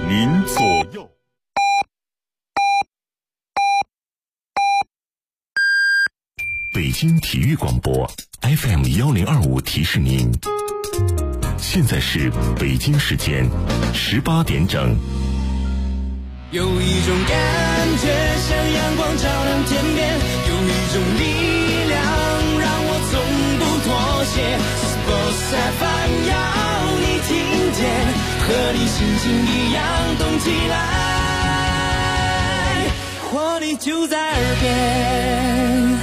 您左右。北京体育广播 FM1025提示您，现在是北京时间18点整。 有一种感觉像阳光照亮天边，有一种力量让我从不妥协。Sports FM 要你听见，和你心情一样动起来，活力就在耳边。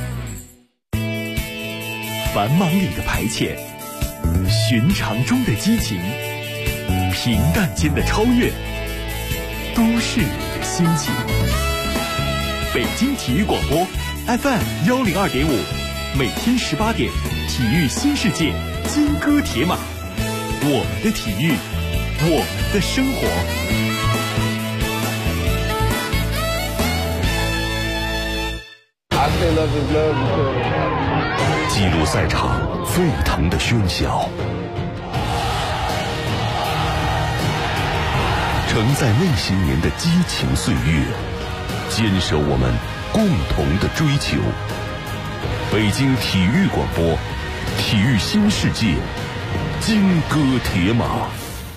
繁忙里的排遣，寻常中的激情，平淡间的超越，都市里的心情。北京体育广播 FM102.5，每天18点，体育新世界，金戈铁马，我们的体育，我们的生活。 记录赛场沸腾的喧嚣，承载内心年的激情岁月，坚守我们共同的追求。北京体育广播，体育新世界，金戈铁马。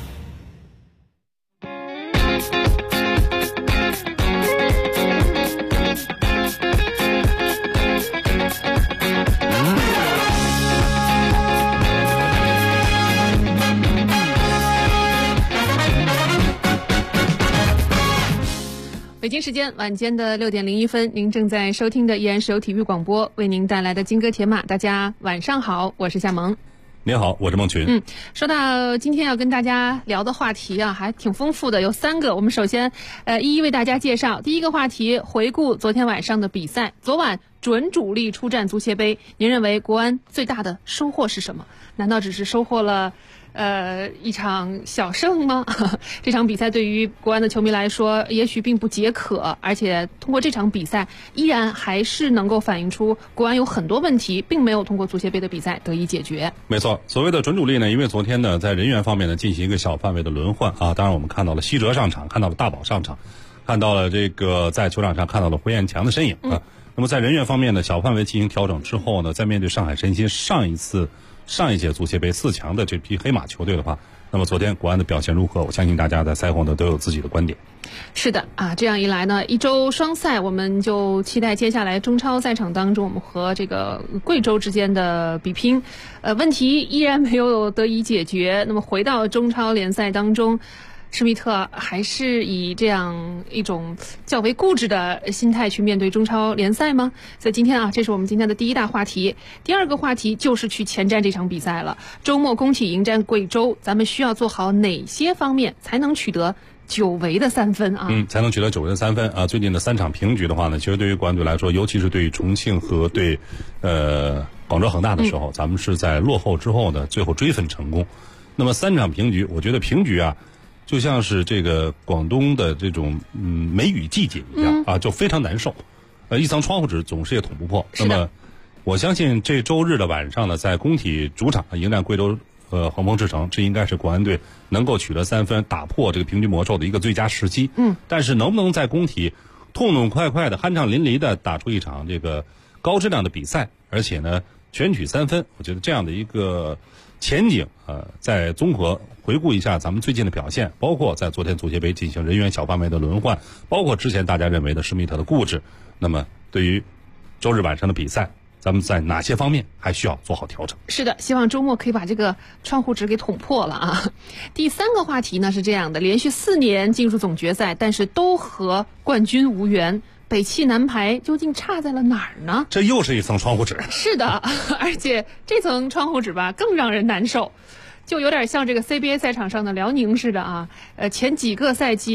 北京时间晚间的6点01分，您正在收听的依然是由体育广播为您带来的金戈铁马。大家晚上好，我是夏萌。 您好，我是孟群。 说到今天要跟大家聊的话题啊，还挺丰富的，有3个。我们首先一一为大家介绍。第一个话题，回顾昨天晚上的比赛。昨晚准主力出战足协杯，您认为国安最大的收获是什么？难道只是收获了一场小胜吗？这场比赛对于国安的球迷来说也许并不解渴，而且通过这场比赛依然还是能够反映出国安有很多问题并没有通过足协杯的比赛得以解决。 没错，所谓的准主力呢，因为昨天呢在人员方面呢进行一个小范围的轮换啊，当然我们看到了西哲上场，看到了大宝上场，看到了这个在球场上看到了胡彦强的身影啊。那么在人员方面呢小范围进行调整之后呢，在面对上海申鑫上一届足协杯4强的这批黑马球队的话，那么昨天国安的表现如何？我相信大家在赛后呢都有自己的观点。 是的啊，这样一来呢，一周双赛，我们就期待接下来中超赛场当中我们和这个贵州之间的比拼。问题依然没有得以解决。那么回到中超联赛当中，施密特还是以这样一种较为固执的心态去面对中超联赛吗？所以今天啊，这是我们今天的第一大话题。第二个话题就是去前瞻这场比赛了。周末工体迎战贵州，咱们需要做好哪些方面才能取得久违的3分啊？ 才能取得久违的3分啊！最近的3场平局的话呢，其实对于国安队来说，尤其是对于重庆和对广州恒大的时候，咱们是在落后之后呢，最后追分成功。那么3场平局，我觉得平局啊，就像是这个广东的这种梅雨季节一样啊，就非常难受。一层窗户纸总是也捅不破。那么我相信这周日的晚上呢，在工体主场迎战贵州恒丰智诚，这应该是国安队能够取得3分，打破这个平局魔咒的一个最佳时机。但是能不能在工体痛痛快快的、酣畅淋漓的打出一场这个高质量的比赛，而且呢全取3分，我觉得这样的一个前景再综合回顾一下咱们最近的表现，包括在昨天足协杯进行人员小范围的轮换，包括之前大家认为的施密特的固执，那么对于周日晚上的比赛，咱们在哪些方面还需要做好调整？是的，希望周末可以把这个窗户纸给捅破了啊！第3个话题呢是这样的，连续4年进入总决赛，但是都和冠军无缘。北汽男排究竟差在了哪儿呢？这又是一层窗户纸。是的，而且这层窗户纸吧更让人难受，就有点像这个 CBA 赛场上的辽宁似的啊。前几个赛季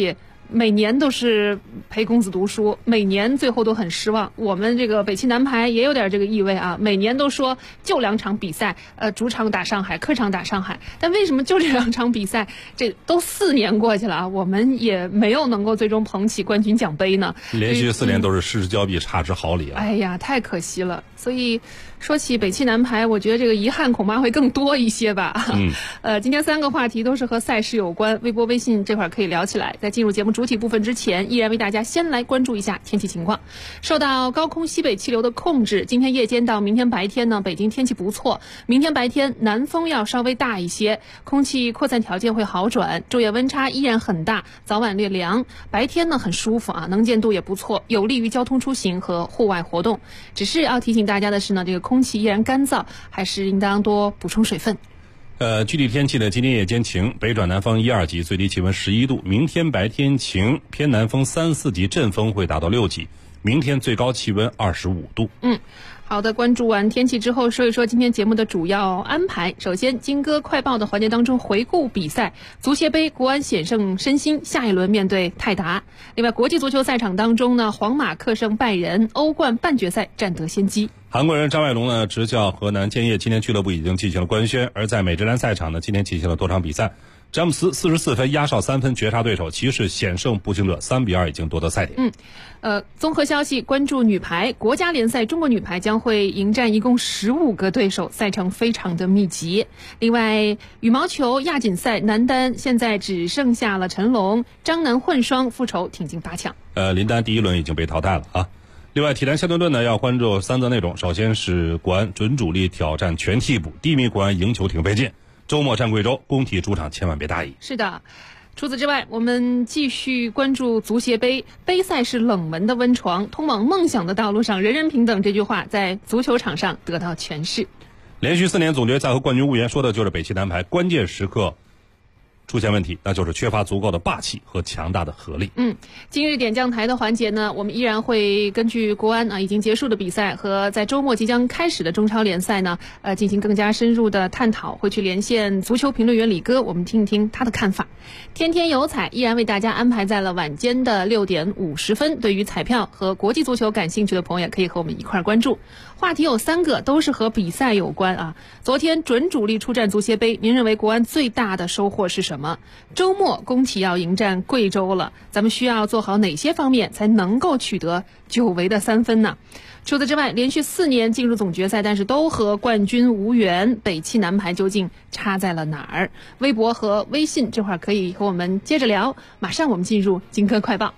每年都是陪公子读书，每年最后都很失望。我们这个北汽男排也有点这个意味啊，每年都说就2场比赛，主场打上海，客场打上海，但为什么就这2场比赛，这都4年过去了啊，我们也没有能够最终捧起冠军奖杯呢？ 连续4年都是失之交臂，差之毫厘啊！ 哎呀，太可惜了。所以说起北汽男排，我觉得这个遗憾恐怕会更多一些吧。今天3个话题都是和赛事有关，微博、微信这块可以聊起来。在进入节目主体部分之前，依然为大家先来关注一下天气情况。受到高空西北气流的控制，今天夜间到明天白天呢，北京天气不错。明天白天南风要稍微大一些，空气扩散条件会好转，昼夜温差依然很大，早晚略凉。白天呢很舒服啊，能见度也不错，有利于交通出行和户外活动。只是要提醒大家的是呢，这个空气依然干燥，还是应当多补充水分。 具体天气呢，今天夜间晴，北转南风1、2级，最低气温11度。明天白天晴，偏南风3、4级，阵风会达到6级。明天最高气温25度。 好的，关注完天气之后，说一说今天节目的主要安排。首先，金歌快报的环节当中回顾比赛，足协杯国安险胜申鑫，下一轮面对泰达。另外，国际足球赛场当中呢，皇马客胜拜仁，欧冠半决赛占得先机。 韩国人张外龙呢执教河南建业青年俱乐部已经进行了官宣，而在美职篮赛场呢，今天进行了多场比赛。詹姆斯44分压哨3分绝杀对手，骑士险胜步行者3比2已经夺得赛点。 综合消息，关注女排，国家联赛中国女排将会迎战一共15个对手，赛程非常的密集。另外，羽毛球亚锦赛男单现在只剩下了陈龙、张楠混双复仇挺进8强。 林丹第一轮已经被淘汰了啊。另外，体坛相对论呢要关注3则内容，首先是国安准主力挑战全替补，低迷国安赢球挺费劲。周末战贵州，工体主场千万别大意。 是的。除此之外，我们继续关注足协杯。杯赛是冷门的温床，通往梦想的道路上人人平等这句话在足球场上得到诠释。 连续4年总决赛和冠军无缘，说的就是北汽男排关键时刻出现问题，那就是缺乏足够的霸气和强大的合力。 今日点将台的环节呢，我们依然会根据国安已经结束的比赛和在周末即将开始的中超联赛呢，进行更加深入的探讨，会去连线足球评论员李哥，我们听一听他的看法。天天有彩依然为大家安排在了晚间的6点50分，对于彩票和国际足球感兴趣的朋友，可以和我们一块关注。话题有3个，都是和比赛有关啊。昨天准主力出战足协杯，您认为国安最大的收获是什么？周末工体要迎战贵州了，咱们需要做好哪些方面才能够取得久违的3分呢？除此之外，连续4年进入总决赛，但是都和冠军无缘，北汽男排究竟差在了哪儿？微博和微信这会儿可以和我们接着聊。马上我们进入金科快报。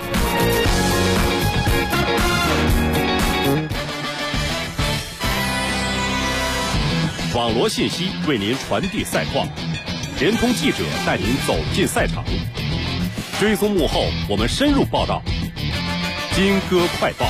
网罗信息为您传递赛况，联通记者带您走进赛场，追踪幕后，我们深入报道。金歌快报。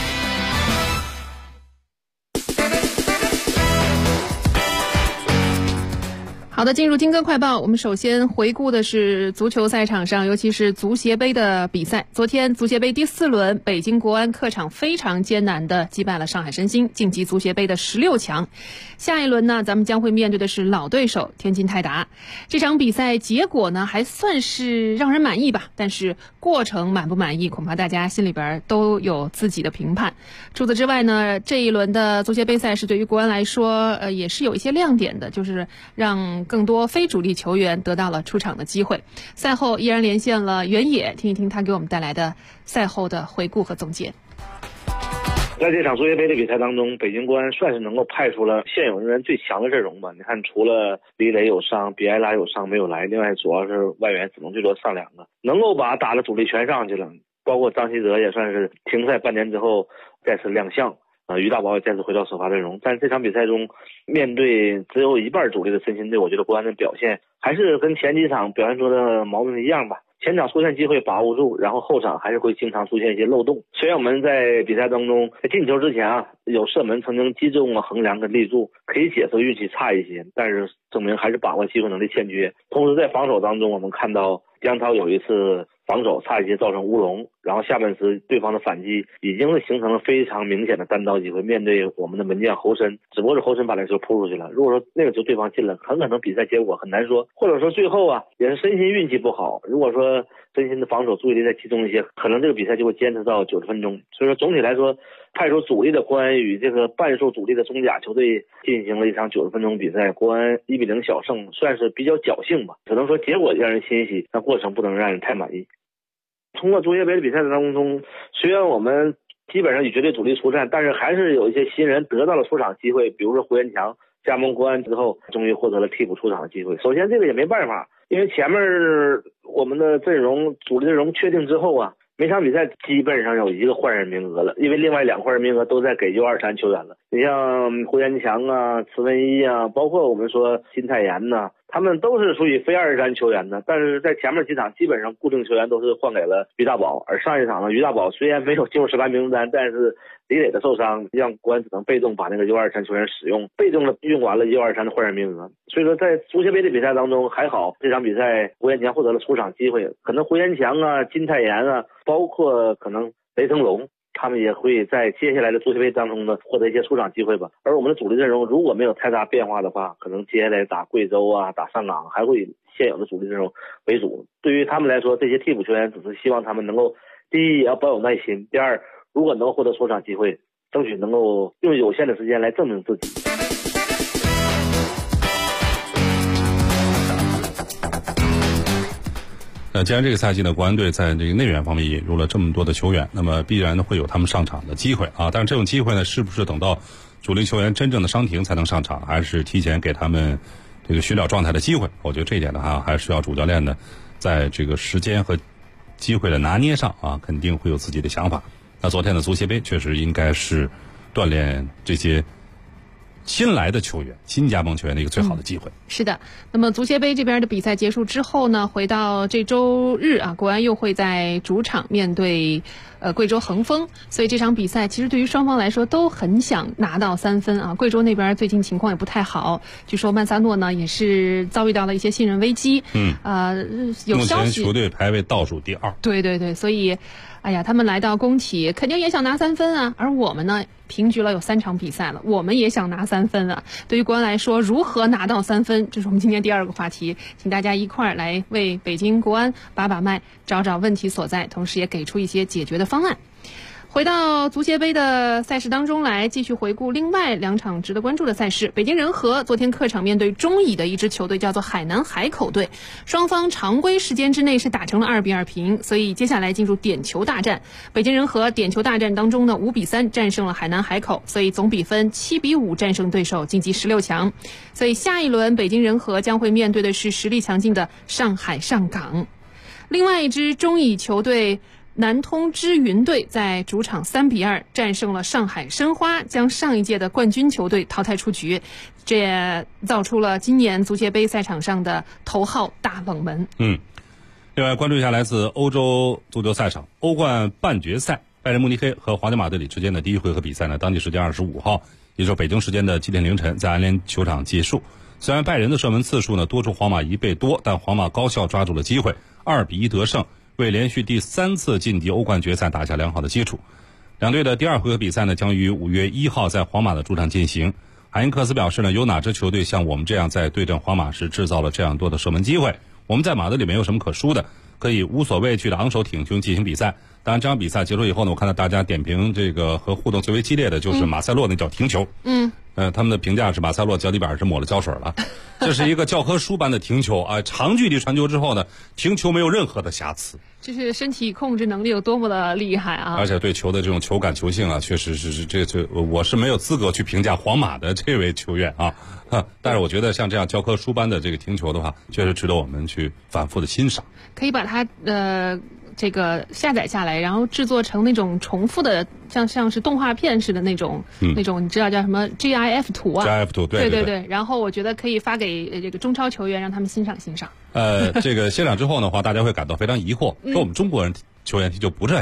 好的，进入金歌快报，我们首先回顾的是足球赛场上，尤其是足协杯的比赛。昨天足协杯第4轮，北京国安客场非常艰难地击败了上海申鑫，晋级足协杯的16强。下一轮呢，咱们将会面对的是老对手天津泰达。这场比赛结果呢，还算是让人满意吧，但是过程满不满意，恐怕大家心里边都有自己的评判。除此之外呢，这一轮的足协杯赛事对于国安来说，也是有一些亮点的，就是让更多非主力球员得到了出场的机会。赛后依然连线了原野，听一听他给我们带来的赛后的回顾和总结。 在这场足协杯的比赛当中，北京国安算是能够派出了现有人员最强的阵容吧。你看，除了李磊有伤，比埃拉有伤没有来，另外主要是外援只能最多上2个，能够把打的主力全上去了。包括张稀哲也算是停赛半年之后再次亮相。于大宝也再次回到首发阵容，但是这场比赛中，面对只有一半主力的申鑫队，我觉得国安的表现还是跟前几场表现出的矛盾一样吧。前场出现机会把握住，然后后场还是会经常出现一些漏洞。虽然我们在比赛当中在进球之前有射门曾经击中了横梁跟立柱，可以解释运气差一些，但是证明还是把握机会能力欠缺。同时在防守当中，我们看到姜涛有一次防守差一些造成乌龙， 然后下半时对方的反击已经是形成了非常明显的单刀机会，面对我们的门将侯申，只不过是侯申把那球扑出去了。如果说那个球对方进了，很可能比赛结果很难说，或者说最后也是申鑫运气不好。如果说申鑫的防守注意力再集中一些，可能这个比赛就会坚持到90分钟。所以说总体来说，派出主力的国安与这个半数主力的中甲球队进行了一场90分钟比赛，国安1-0小胜，算是比较侥幸吧。只能说结果让人欣喜，但过程不能让人太满意。通过足协杯的比赛当中，虽然我们基本上以绝对主力出战，但是还是有一些新人得到了出场机会，比如说胡彦强加盟国安之后，终于获得了替补出场的机会。首先这个也没办法，因为前面我们的阵容主力阵容确定之后每场比赛基本上有一个换人名额了，因为另外2个换人名额都在给U23球员了。你像胡彦强池文一包括我们说金泰妍他们都是属于非23球员的，但是在前面几场基本上固定球员都是换给了于大宝，而上一场呢，于大宝虽然没有进入18名单，但是李磊的受伤让国安只能被动把那个U23球员使用，被动的用完了U23的换人名额。所以说在足协杯的比赛当中，还好这场比赛胡彦强获得了出场机会，可能胡彦强金泰妍包括可能雷腾龙，他们也会在接下来的足协杯当中获得一些出场机会吧。而我们的主力阵容如果没有太大变化的话，可能接下来打贵州打上港还会以现有的主力阵容为主。对于他们来说，这些替补球员只是希望他们能够，第一也要保有耐心，第二如果能够获得出场机会，争取能够用有限的时间来证明自己。 既然这个赛季呢，国安队在这个内援方面引入了这么多的球员，那么必然会有他们上场的机会但是这种机会呢，是不是等到主力球员真正的伤停才能上场，还是提前给他们这个寻找状态的机会？我觉得这一点的话，还是要主教练呢，在这个时间和机会的拿捏上肯定会有自己的想法。那昨天的足协杯确实应该是锻炼这些新来的球员、新加盟球员的一个最好的机会。 是的。那么足协杯这边的比赛结束之后呢，回到这周日国安又会在主场面对贵州恒丰，所以这场比赛其实对于双方来说都很想拿到3分贵州那边最近情况也不太好，据说曼萨诺呢也是遭遇到了一些信任危机。有消息， 目前球队排位倒数第2。 对，所以他们来到工体肯定也想拿3分而我们呢平局了有3场比赛了，我们也想拿3分对于国安来说，如何拿到3分，这是我们今天第2个话题，请大家一块儿来为北京国安把脉，找找问题所在，同时也给出一些解决的方案。回到足协杯的赛事当中来，继续回顾另外2场值得关注的赛事。北京人和昨天客场面对中乙的一支球队叫做海南海口队，双方常规时间之内是打成了2-2平，所以接下来进入点球大战。北京人和点球大战当中呢5-3战胜了海南海口，所以总比分7-5战胜对手，晋级16强。所以下一轮北京人和将会面对的是实力强劲的上海上港。另外一支中乙球队南通知云队在主场3-2战胜了上海申花，将上一届的冠军球队淘汰出局，这也造出了今年足协杯赛场上的头号大冷门。 另外关注一下来自欧洲足球赛场欧冠半决赛，拜仁慕尼黑和皇家马德里之间的第一回合比赛呢，当地时间25号，也就是北京时间的今天凌晨在安联球场结束。虽然拜仁的射门次数呢多出皇马1倍多，但皇马高效抓住了机会，2-1得胜，为连续第3次晋级欧冠决赛打下良好的基础。两队的第2回合比赛呢，将于5月1号在皇马的主场进行。海因克斯表示呢，有哪支球队像我们这样在对阵皇马时制造了这样多的射门机会？我们在马德里没有什么可输的，可以无所畏惧的昂首挺胸进行比赛。当然，这场比赛结束以后呢，我看到大家点评这个和互动最为激烈的就是马塞洛那脚停球。他们的评价是马塞洛脚底板是抹了胶水了，这是一个教科书般的停球长距离传球之后呢，停球没有任何的瑕疵。 这是身体控制能力有多么的厉害而且对球的这种球感球性确实是这我是没有资格去评价皇马的这位球员但是我觉得像这样教科书般的这个停球的话，确实值得我们去反复的欣赏。 可以把它这个下载下来，然后制作成那种重复的，像是动画片似的那种你知道叫什么 GIF 图 GIF 图， 对。然后我觉得可以发给这个中超球员，让他们欣赏。 这个欣赏之后的话，大家会感到非常疑惑，说我们中国人球员踢就不这样。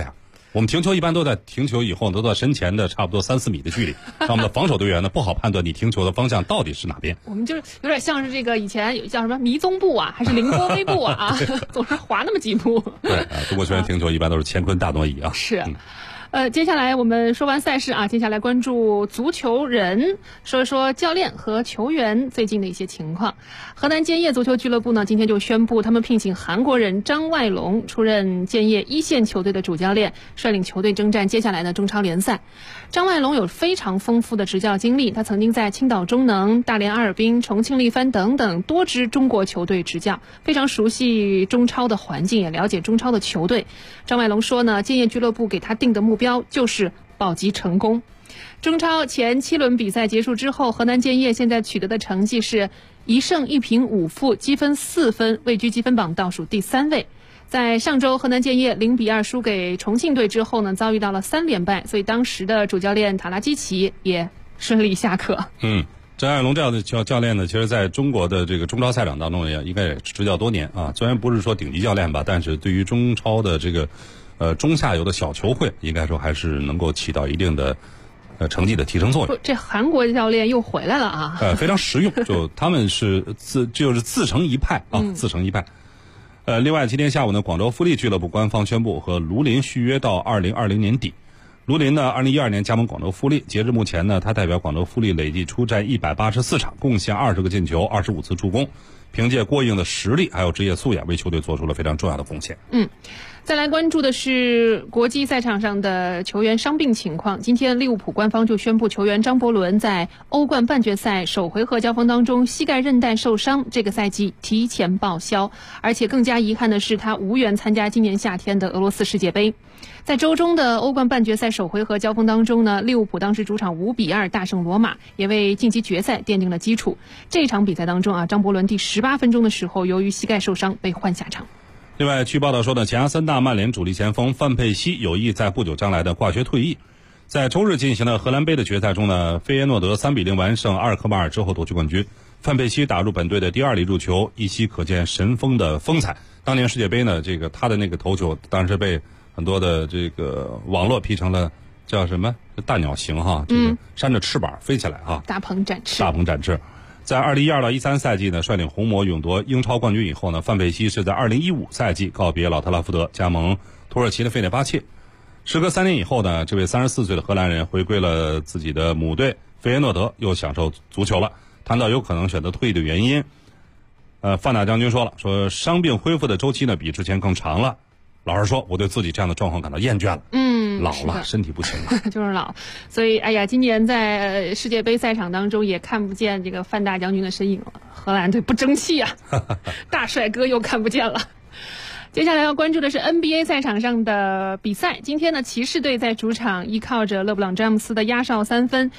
我们停球一般都在停球以后都到身前的差不多3-4米的距离，让我们的防守队员呢不好判断你停球的方向到底是哪边。 我们就是有点像是这个以前有叫什么迷踪步啊，还是凌波微步啊，总是滑那么几步。 对啊，中国球员停球一般都是乾坤大挪移啊。 是。接下来我们说完赛事啊，接下来关注足球人，说一说教练和球员最近的一些情况。河南建业足球俱乐部呢，今天就宣布他们聘请韩国人张外龙出任建业一线球队的主教练，率领球队征战接下来的中超联赛。张外龙有非常丰富的执教经历，他曾经在青岛中能、大连阿尔滨、重庆力帆等等多支中国球队执教，非常熟悉中超的环境，也了解中超的球队。张外龙说呢，建业俱乐部给他定的目标就是保级成功。中超前7轮比赛结束之后，河南建业现在取得的成绩是1胜1平5负，积分4分，位居积分榜倒数第3位。在上周河南建业0-2输给重庆队之后呢，遭遇到了3连败，所以当时的主教练塔拉基奇也顺利下课。 张爱龙这样的教练呢，其实在中国的这个中超赛场当中也应该也执教多年啊。虽然不是说顶级教练吧，但是对于中超的这个中下游的小球会，应该说还是能够起到一定的成绩的提升作用。 这韩国教练又回来了啊！ 非常实用，就他们是自成一派啊，自成一派。另外今天下午呢，广州富力俱乐部官方宣布和卢林续约到2020年底。卢林呢，2012年加盟广州富力，截至目前呢，他代表广州富力累计出战184场，贡献20个进球，25次助攻，凭借过硬的实力还有职业素养，为球队做出了非常重要的贡献。 再来关注的是国际赛场上的球员伤病情况。今天利物浦官方就宣布，球员张伯伦在欧冠半决赛首回合交锋当中膝盖韧带受伤，这个赛季提前报销。而且更加遗憾的是，他无缘参加今年夏天的俄罗斯世界杯。在周中的欧冠半决赛首回合交锋当中呢，利物浦当时主场5-2大胜罗马，也为晋级决赛奠定了基础。这场比赛当中啊，张伯伦第18分钟的时候，由于膝盖受伤被换下场。 另外，据报道说呢，前阿森纳曼联主力前锋范佩西有意在不久将来的挂靴退役。在周日进行的荷兰杯的决赛中呢，费耶诺德3-0完胜阿尔克马尔之后夺取冠军。范佩西打入本队的第2粒入球，依稀可见神锋的风采。当年世界杯呢，他的那个头球当时被很多的这个网络批成了叫什么大鸟形哈，这个扇着翅膀飞起来哈， 大鹏展翅。 在2012到13赛季呢，率领红魔勇夺英超冠军以后呢，范佩西是在2015赛季告别老特拉福德，加盟土耳其的费内巴切。时隔3年以后呢，这位34岁的荷兰人回归了自己的母队费耶诺德，又享受足球了。谈到有可能选择退役的原因，范大将军说了，说伤病恢复的周期呢比之前更长了。老实说，我对自己这样的状况感到厌倦了。老了，身体不行了， 就是老。所以，哎呀，今年在世界杯赛场当中也看不见这个范大将军的身影了。荷兰队不争气啊，大帅哥又看不见了。接下来要关注的是 NBA 赛场上的比赛。今天呢，骑士队在主场依靠着勒布朗詹姆斯的压哨3分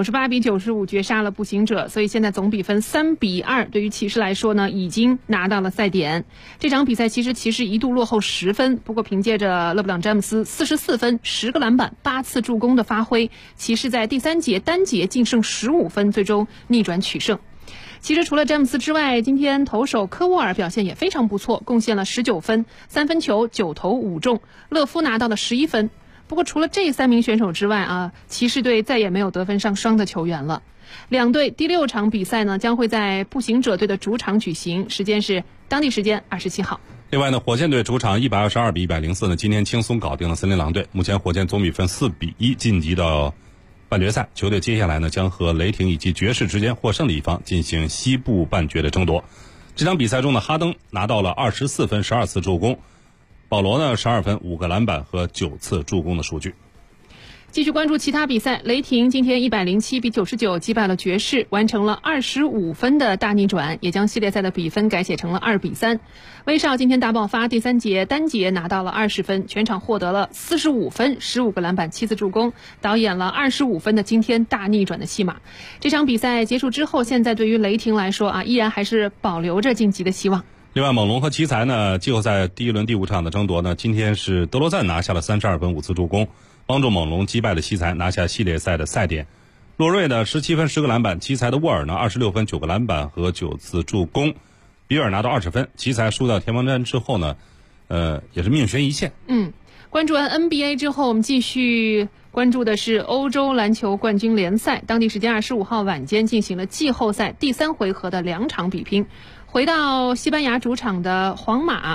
，98-95绝杀了步行者，所以现在总比分3-2。对于骑士来说呢，已经拿到了赛点。这场比赛其实骑士一度落后10分，不过凭借着勒布朗詹姆斯44分、10个篮板、8次助攻的发挥，骑士在第3节单节净胜15分，最终逆转取胜。其实除了詹姆斯之外，今天投手科沃尔表现也非常不错，贡献了19分，3分球9投5中，勒夫拿到了11分。不过除了这3名选手之外啊，骑士队再也没有得分上双的球员了。两队第6场比赛呢，将会在步行者队的主场举行，时间是当地时间27号。 另外呢，火箭队主场122-104呢，今天轻松搞定了森林狼队。目前火箭总比分4-1晋级到半决赛，球队接下来呢将和雷霆以及爵士之间获胜的一方进行西部半决的争夺。这场比赛中呢，哈登拿到了24分、12次助攻，保罗呢12分、5个篮板和9次助攻的数据。 继续关注其他比赛，雷霆今天107-99击败了爵士，完成了25分的大逆转，也将系列赛的比分改写成了2-3。威少今天大爆发，第3节单节拿到了20分，全场获得了45分、15个篮板、7次助攻，导演了25分的惊天大逆转的戏码。这场比赛结束之后，现在对于雷霆来说啊，依然还是保留着晋级的希望。 另外，猛龙和奇才呢，季后赛第1轮第5场的争夺呢，今天是德罗赞拿下了32分、5次助攻，帮助猛龙击败了奇才，拿下系列赛的赛点。洛瑞呢17分、10个篮板，奇才的沃尔呢26分、9个篮板和9次助攻，比尔拿到20分。奇才输掉天王山之后呢，也是命悬一线。 关注完 NBA 之后，我们继续关注的是欧洲篮球冠军联赛。当地时间25号晚间进行了季后赛第3回合的2场比拼。回到西班牙主场的皇马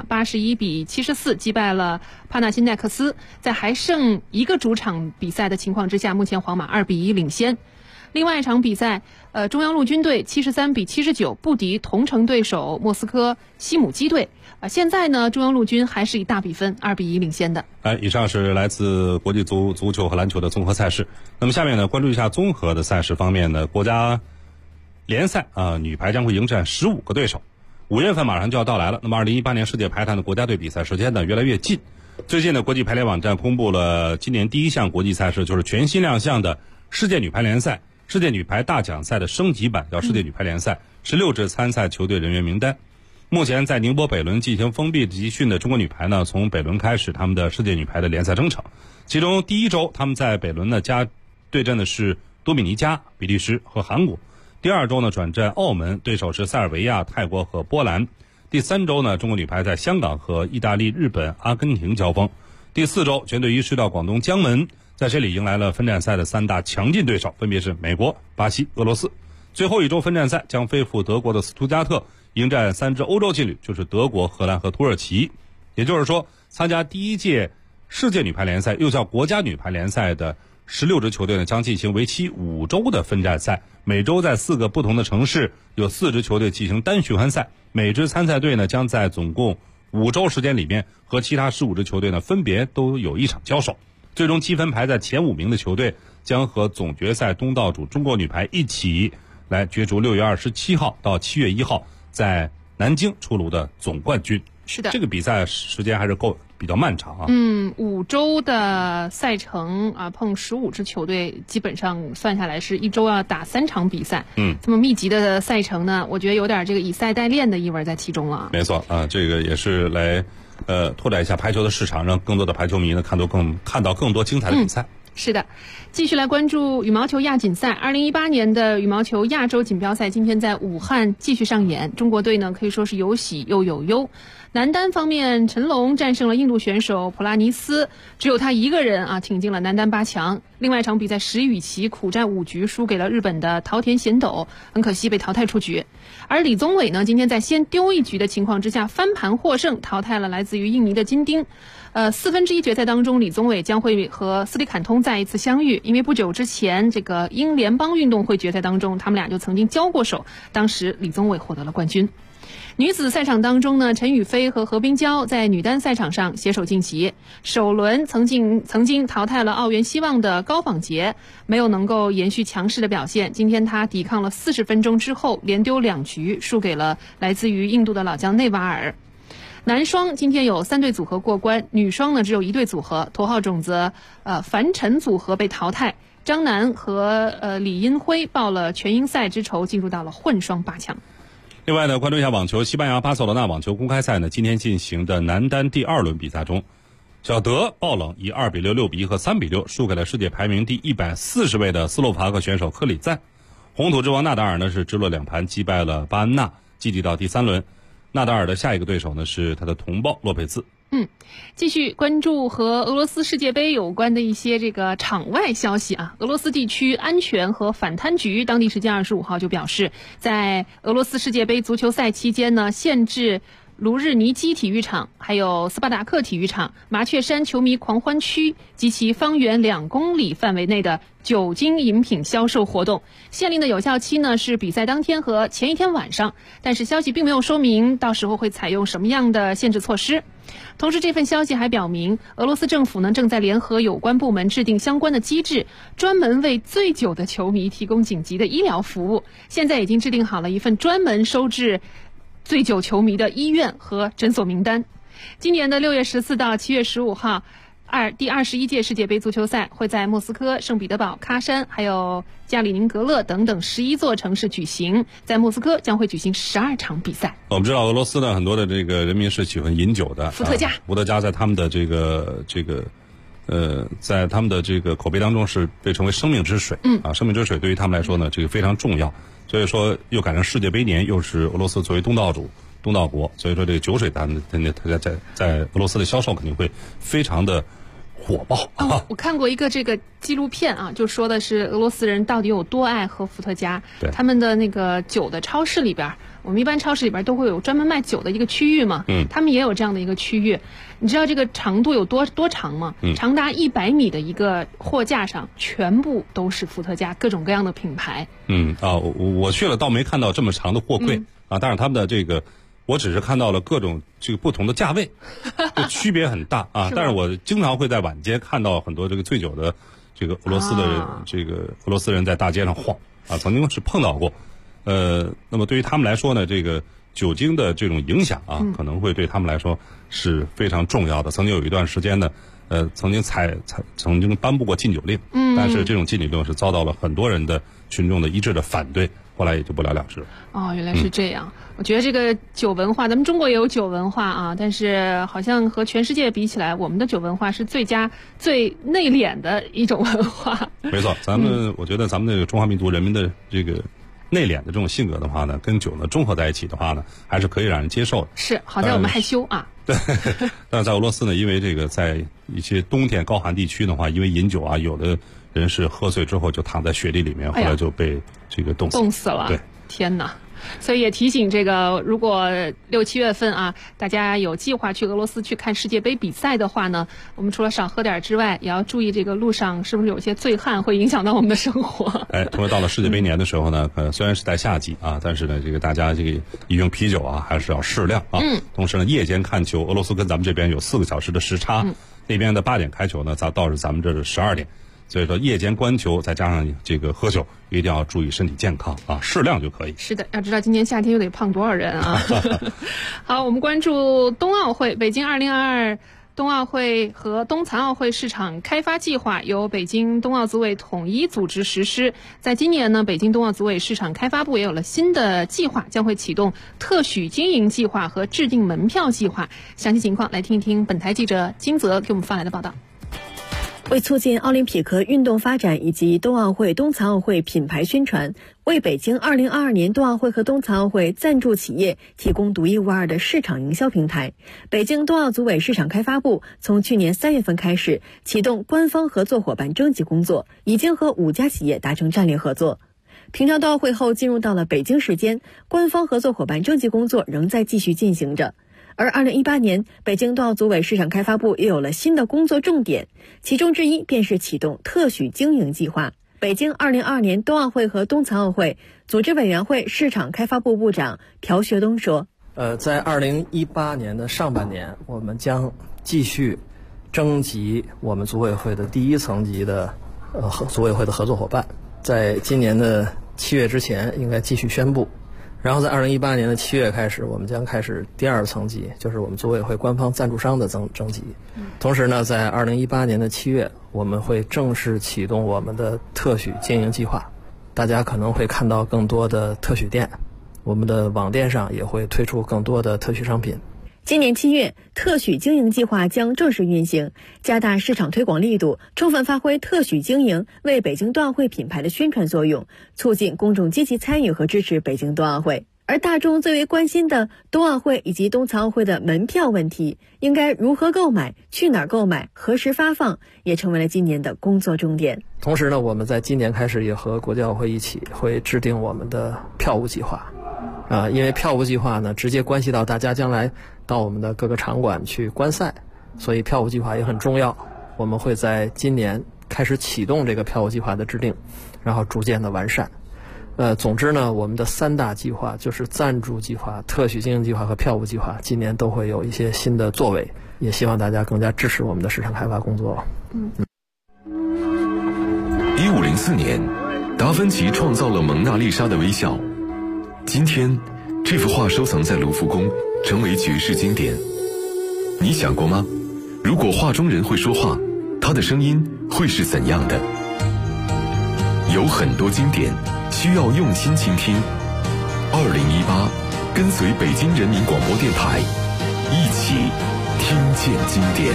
81-74击败了帕纳辛奈克斯，在还剩一个主场比赛的情况之下，目前皇马2-1领先。另外一场比赛，中央陆军队73-79不敌同城对手莫斯科西姆基队。现在呢，中央陆军还是以大比分2-1领先的。 以上是来自国际足球和篮球的综合赛事。那么下面呢，关注一下综合的赛事方面呢，国家联赛女排将会迎战15个对手。5月份马上就要到来了，那么2018年世界排坛的国家队比赛时间呢越来越近。最近呢，国际排联网站公布了今年第一项国际赛事，就是全新亮相的世界女排联赛、世界女排大奖赛的升级版，叫世界女排联赛16支参赛球队人员名单。目前在宁波北仑进行封闭集训的中国女排呢，从北仑开始他们的世界女排的联赛征程。其中第一周他们在北仑呢对阵的是多米尼加、比利时和韩国。第2周呢转战澳门，对手是塞尔维亚、泰国和波兰。第3周呢，中国女排在香港和意大利、日本、阿根廷交锋。第4周全队移师到广东江门，在这里迎来了分站赛的3大强劲对手，分别是美国、巴西、俄罗斯。最后一周分站赛将飞赴德国的斯图加特，迎战3支欧洲劲旅，就是德国、荷兰和土耳其。也就是说，参加第一届世界女排联赛，又叫国家女排联赛的16支球队呢，将进行为期5周的分站赛，每周在4个不同的城市有4支球队进行单循环赛，每支参赛队呢将在总共5周时间里面和其他15支球队呢分别都有1场交手。最终积分排在前5名的球队将和总决赛东道主中国女排一起来角逐6月27号到7月1号在南京出炉的总冠军。 是的， 这个比赛时间还是比较漫长啊。 5周的赛程啊，碰15支球队，基本上算下来是1周要打3场比赛。这么密集的赛程呢，我觉得有点这个以赛代练的意味在其中了。 没错啊，这个也是来拓展一下排球的市场，让更多的排球迷呢看到更多精彩的比赛。 是的，继续来关注羽毛球亚锦赛。2018年的羽毛球亚洲锦标赛今天在武汉继续上演，中国队呢可以说是有喜又有忧。男单方面，陈龙战胜了印度选手普拉尼斯，只有他一个人啊挺进了男单8强。另外一场比赛，石宇奇苦战5局，输给了日本的桃田贤斗，很可惜被淘汰出局。而李宗伟呢，今天在先丢1局的情况之下翻盘获胜，淘汰了来自于印尼的金丁。1/4决赛当中，李宗伟将会和斯里坎通再一次相遇，因为不久之前这个英联邦运动会决赛当中，他们俩就曾经交过手，当时李宗伟获得了冠军。女子赛场当中呢，陈雨菲和何冰娇在女单赛场上携手晋级，首轮曾经淘汰了澳元希望的高仿杰，没有能够延续强势的表现。今天她抵抗了40分钟之后，连丢2局，输给了来自于印度的老将内瓦尔。男双今天有3对组合过关，女双呢只有1对组合，头号种子樊晨组合被淘汰，张楠和李英辉报了全英赛之仇，进入到了混双8强。 另外呢，关注一下网球，西班牙巴塞罗那网球公开赛呢，今天进行的男单第2轮比赛中，小德爆冷以2-6、6-1和3-6输给了世界排名第140位的斯洛伐克选手科里赞。红土之王纳达尔呢是直落2盘击败了巴恩纳，晋级到第3轮。纳达尔的下一个对手呢是他的同胞洛佩兹。 继续关注和俄罗斯世界杯有关的一些这个场外消息啊。俄罗斯地区安全和反贪局当地时间25号就表示，在俄罗斯世界杯足球赛期间呢，限制卢日尼基体育场、还有斯巴达克体育场、麻雀山球迷狂欢区及其方圆2公里范围内的酒精饮品销售活动。限令的有效期呢是比赛当天和前一天晚上，但是消息并没有说明到时候会采用什么样的限制措施。同时，这份消息还表明，俄罗斯政府呢正在联合有关部门制定相关的机制，专门为醉酒的球迷提供紧急的医疗服务。现在已经制定好了一份专门收治醉酒球迷的医院和诊所名单。今年的6月14到7月15号，第21届世界杯足球赛会在莫斯科、圣彼得堡、喀山还有加里宁格勒等等11座城市举行。在莫斯科将会举行12场比赛。 我们知道俄罗斯呢很多的这个人民是喜欢饮酒的， 伏特加， 伏特加在他们的在他们的这个口碑当中是被称为生命之水。生命之水对于他们来说呢，这个非常重要。所以说又赶上世界杯年，又是俄罗斯作为东道主、东道国，所以说这个酒水在俄罗斯的销售肯定会非常的火爆。 我看过一个这个纪录片啊，就说的是俄罗斯人到底有多爱喝伏特加。 对， 他们的那个酒的超市里边，我们一般超市里边都会有专门卖酒的一个区域嘛，他们也有这样的一个区域。你知道这个长度有多长吗？长达100米的一个货架上，全部都是伏特加，各种各样的品牌。 我去了，倒没看到这么长的货柜啊，但是他们的这个，我只是看到了各种这个不同的价位，就区别很大啊。但是我经常会在晚间看到很多这个醉酒的这个俄罗斯的人，这个俄罗斯人在大街上晃啊，曾经是碰到过。那么对于他们来说呢，这个酒精的这种影响啊，可能会对他们来说是非常重要的。曾经有一段时间呢，曾经颁布过禁酒令，但是这种禁酒令是遭到了很多人的群众的一致的反对，后来也就不了了之了。 哦，原来是这样。我觉得这个酒文化，咱们中国也有酒文化啊，但是好像和全世界比起来，我们的酒文化是最内敛的一种文化。 没错，我觉得咱们这个中华民族人民的这个内敛的这种性格的话呢，跟酒呢综合在一起的话呢，还是可以让人接受的。 是，好在我们害羞啊。 对，但是在俄罗斯呢，因为这个在一些冬天高寒地区的话，因为饮酒啊，有的人是喝醉之后就躺在雪地里面，后来就被这个冻死了。对， 天哪！所以也提醒这个，如果6、7月份啊，大家有计划去俄罗斯去看世界杯比赛的话呢，我们除了少喝点之外，也要注意这个路上是不是有些醉汉会影响到我们的生活。 同时到了世界杯年的时候呢，虽然是在夏季啊，但是呢，这个大家这个饮用啤酒啊，还是要适量啊。同时呢，夜间看球，俄罗斯跟咱们这边有4个小时的时差，那边的8点开球呢，倒是咱们这是12点。所以说夜间观球再加上这个喝酒，一定要注意身体健康啊，适量就可以。 是的，要知道今年夏天又得胖多少人啊。好，我们关注冬奥会，北京2022冬奥会和冬残奥会市场开发计划由北京冬奥组委统一组织实施。在今年呢，北京冬奥组委市场开发部也有了新的计划，将会启动特许经营计划和制定门票计划。详细情况来听一听本台记者金泽给我们发来的报道。 为促进奥林匹克运动发展以及冬奥会、冬残奥会品牌宣传，为北京2022年冬奥会和冬残奥会赞助企业提供独一无二的市场营销平台，北京冬奥组委市场开发部从去年3月份开始启动官方合作伙伴征集工作，已经和5家企业达成战略合作。平昌冬奥会后进入到了北京时间，官方合作伙伴征集工作仍在继续进行着。而2018年，北京冬奥组委市场开发部也有了新的工作重点，其中之一便是启动特许经营计划。北京2022年冬奥会和冬残奥会组织委员会市场开发部部长朴学东说： 在2018年的上半年，我们将继续征集我们组委会的第1层级的组委会的合作伙伴，在今年的7月之前应该继续宣布。然后在2018年的7月开始，我们将开始第2层级，就是我们组委会官方赞助商的征集。同时呢，在2018年的7月，我们会正式启动我们的特许经营计划。大家可能会看到更多的特许店，我们的网店上也会推出更多的特许商品。 今年7月，特许经营计划将正式运行，加大市场推广力度，充分发挥特许经营为北京冬奥会品牌的宣传作用，促进公众积极参与和支持北京冬奥会。而大众最为关心的冬奥会以及冬残奥会的门票问题，应该如何购买、去哪儿购买、何时发放，也成为了今年的工作重点。 同时呢，我们在今年开始也和国际奥会一起会制定我们的票务计划。因为票务计划呢，直接关系到大家将来到我们的各个场馆去观赛，所以票务计划也很重要。我们会在今年开始启动这个票务计划的制定，然后逐渐的完善。总之呢，我们的3大计划就是赞助计划、特许经营计划和票务计划，今年都会有一些新的作为，也希望大家更加支持我们的市场开发工作。 1504年，达芬奇创造了蒙娜丽莎的微笑。今天，这幅画收藏在卢浮宫，成为绝世经典。你想过吗？如果画中人会说话，他的声音会是怎样的？有很多经典需要用心倾听。2018，跟随北京人民广播电台，一起听见经典。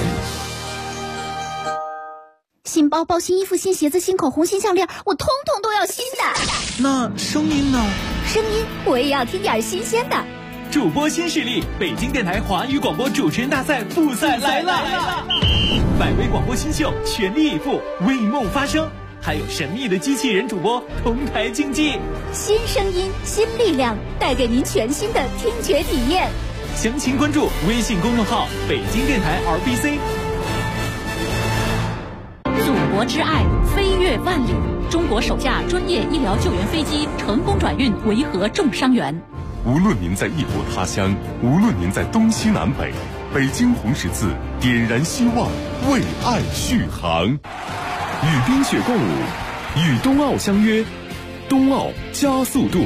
新包包、新衣服、新鞋子、新口红、新项链，我通通都要新的。 那声音呢？ 声音我也要听点新鲜的。 主播新势力，北京电台华语广播主持人大赛复赛来了！100位广播新秀全力以赴为梦发声，还有神秘的机器人主播同台竞技， 新声音新力量，带给您全新的听觉体验。 详情关注微信公众号北京电台 RBC。 祖国之爱飞越万里，中国首架专业医疗救援飞机成功转运维和重伤员。 无论您在异国他乡，无论您在东西南北，北京红十字点燃希望，为爱续航。与冰雪共舞，与冬奥相约，冬奥加速度。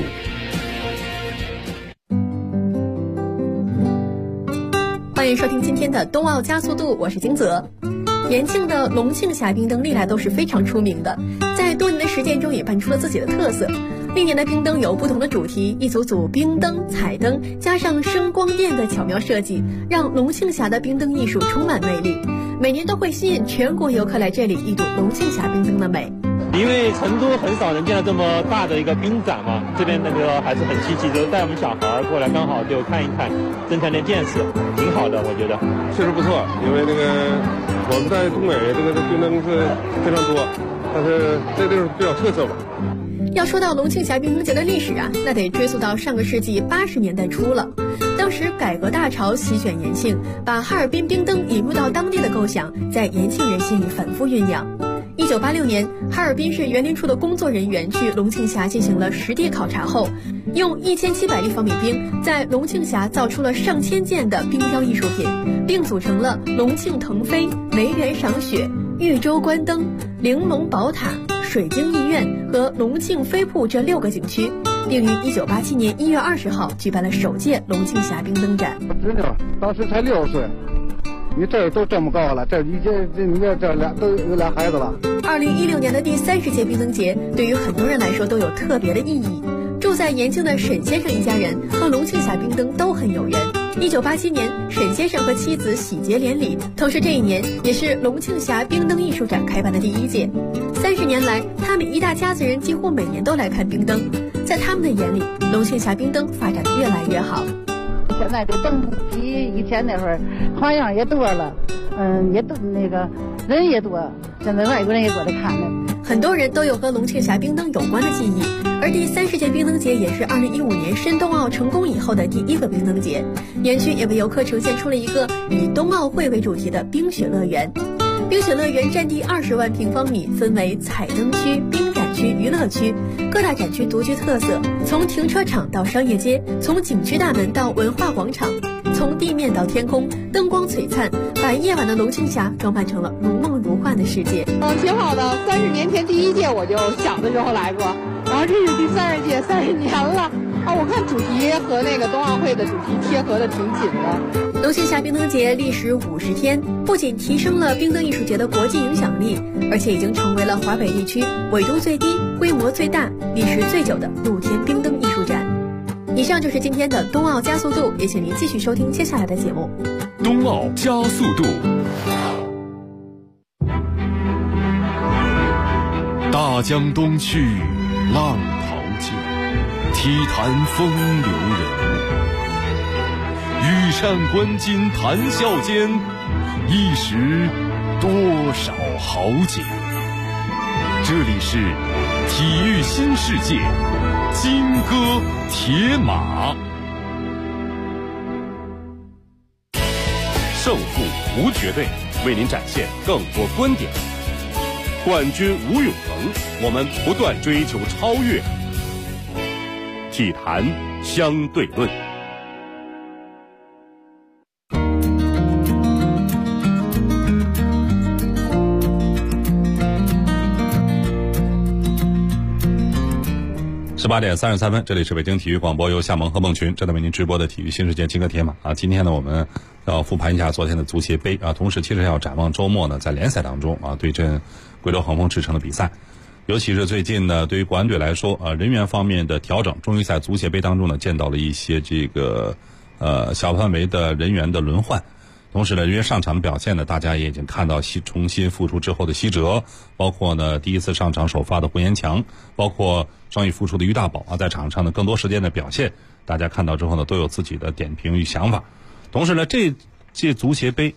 欢迎收听今天的冬奥加速度，我是金泽。延庆的龙庆峡冰灯历来都是非常出名的，在多年的实践中也扮出了自己的特色。历年的冰灯有不同的主题，一组组冰灯、彩灯加上声光电的巧妙设计，让龙庆峡的冰灯艺术充满魅力。每年都会吸引全国游客来这里一睹龙庆峡冰灯的美。 因为成都很少能见到这么大的一个冰展嘛，这边那个还是很稀奇，就带我们小孩过来，刚好就看一看，增强点见识，挺好的，我觉得确实不错。因为那个我们在东北这个冰灯是非常多，但是这地方比较特色吧。 要说到龙庆峡冰灯节的历史啊，那得追溯到上个世纪80年代初了。当时改革大潮席卷延庆，把哈尔滨冰灯引入到当地的构想，在延庆人心里反复酝酿。1986年，哈尔滨市园林处的工作人员去龙庆峡进行了实地考察后，用1700立方米冰在龙庆峡造出了上千件的冰雕艺术品，并组成了龙庆腾飞、梅园赏雪、豫州观灯、玲珑宝塔、水晶艺苑和龙庆飞瀑这6个景区，并于1987年1月20号举办了首届龙庆峡冰灯展。 真的，当时才6岁。你这都这么高了，你这俩都有俩孩子了。 2016年的第30届冰灯节对于很多人来说都有特别的意义。住在延庆的沈先生一家人和龙庆峡冰灯都很有缘。1987年，沈先生和妻子喜结连理，同时这一年也是龙庆峡冰灯艺术展开办的第1届。30年来，他们一大家子人几乎每年都来看冰灯。在他们的眼里，龙庆峡冰灯发展得越来越好。 现在这灯比以前那会儿花样也多了，也都那个人也多，现在外国人也多来看了。 很多人都有和龙庆峡冰灯有关的记忆，而第30届冰灯节也是2015年申冬奥成功以后的第1个冰灯节。园区也为游客呈现出了一个以冬奥会为主题的冰雪乐园。冰雪乐园占地20万平方米，分为彩灯区、冰展区、娱乐区，各大展区独具特色，从停车场到商业街，从景区大门到文化广场，从地面到天空，灯光璀璨，把夜晚的龙庆峡装扮成了如梦如幻的世界。 挺好的。30年前第1届我就小的时候来过，然后这是第30届，30年了啊！我看主题和那个冬奥会的主题贴合的挺紧的。 龙庆峡冰灯节历时50天，不仅提升了冰灯艺术节的国际影响力，而且已经成为了华北地区纬度最低、规模最大、历时最久的露天冰灯艺术展。以上就是今天的冬奥加速度，也请您继续收听接下来的节目。 冬奥加速度。大江东去，浪淘尽，体坛风流人物。羽扇纶巾谈笑间，一时多少豪杰。这里是体育新世界，金戈铁马。胜负无绝对，为您展现更多观点。冠军无永恒，我们不断追求超越。体坛相对论。 18点33分，这里是北京体育广播，由夏萌和孟群正在为您直播的体育新世界金戈铁马啊。今天呢，我们要复盘一下昨天的足协杯啊，同时其实要展望周末呢，在联赛当中啊对阵贵州恒丰赤城的比赛。尤其是最近呢，对于国安队来说人员方面的调整，终于在足协杯当中呢见到了一些这个小范围的人员的轮换。同时呢，人员上场的表现呢，大家也已经看到重新复出之后的希哲，包括呢第一次上场首发的胡延强，包括伤愈复出的于大宝啊，在场上的更多时间的表现，大家看到之后呢，都有自己的点评与想法。同时呢，这届足协杯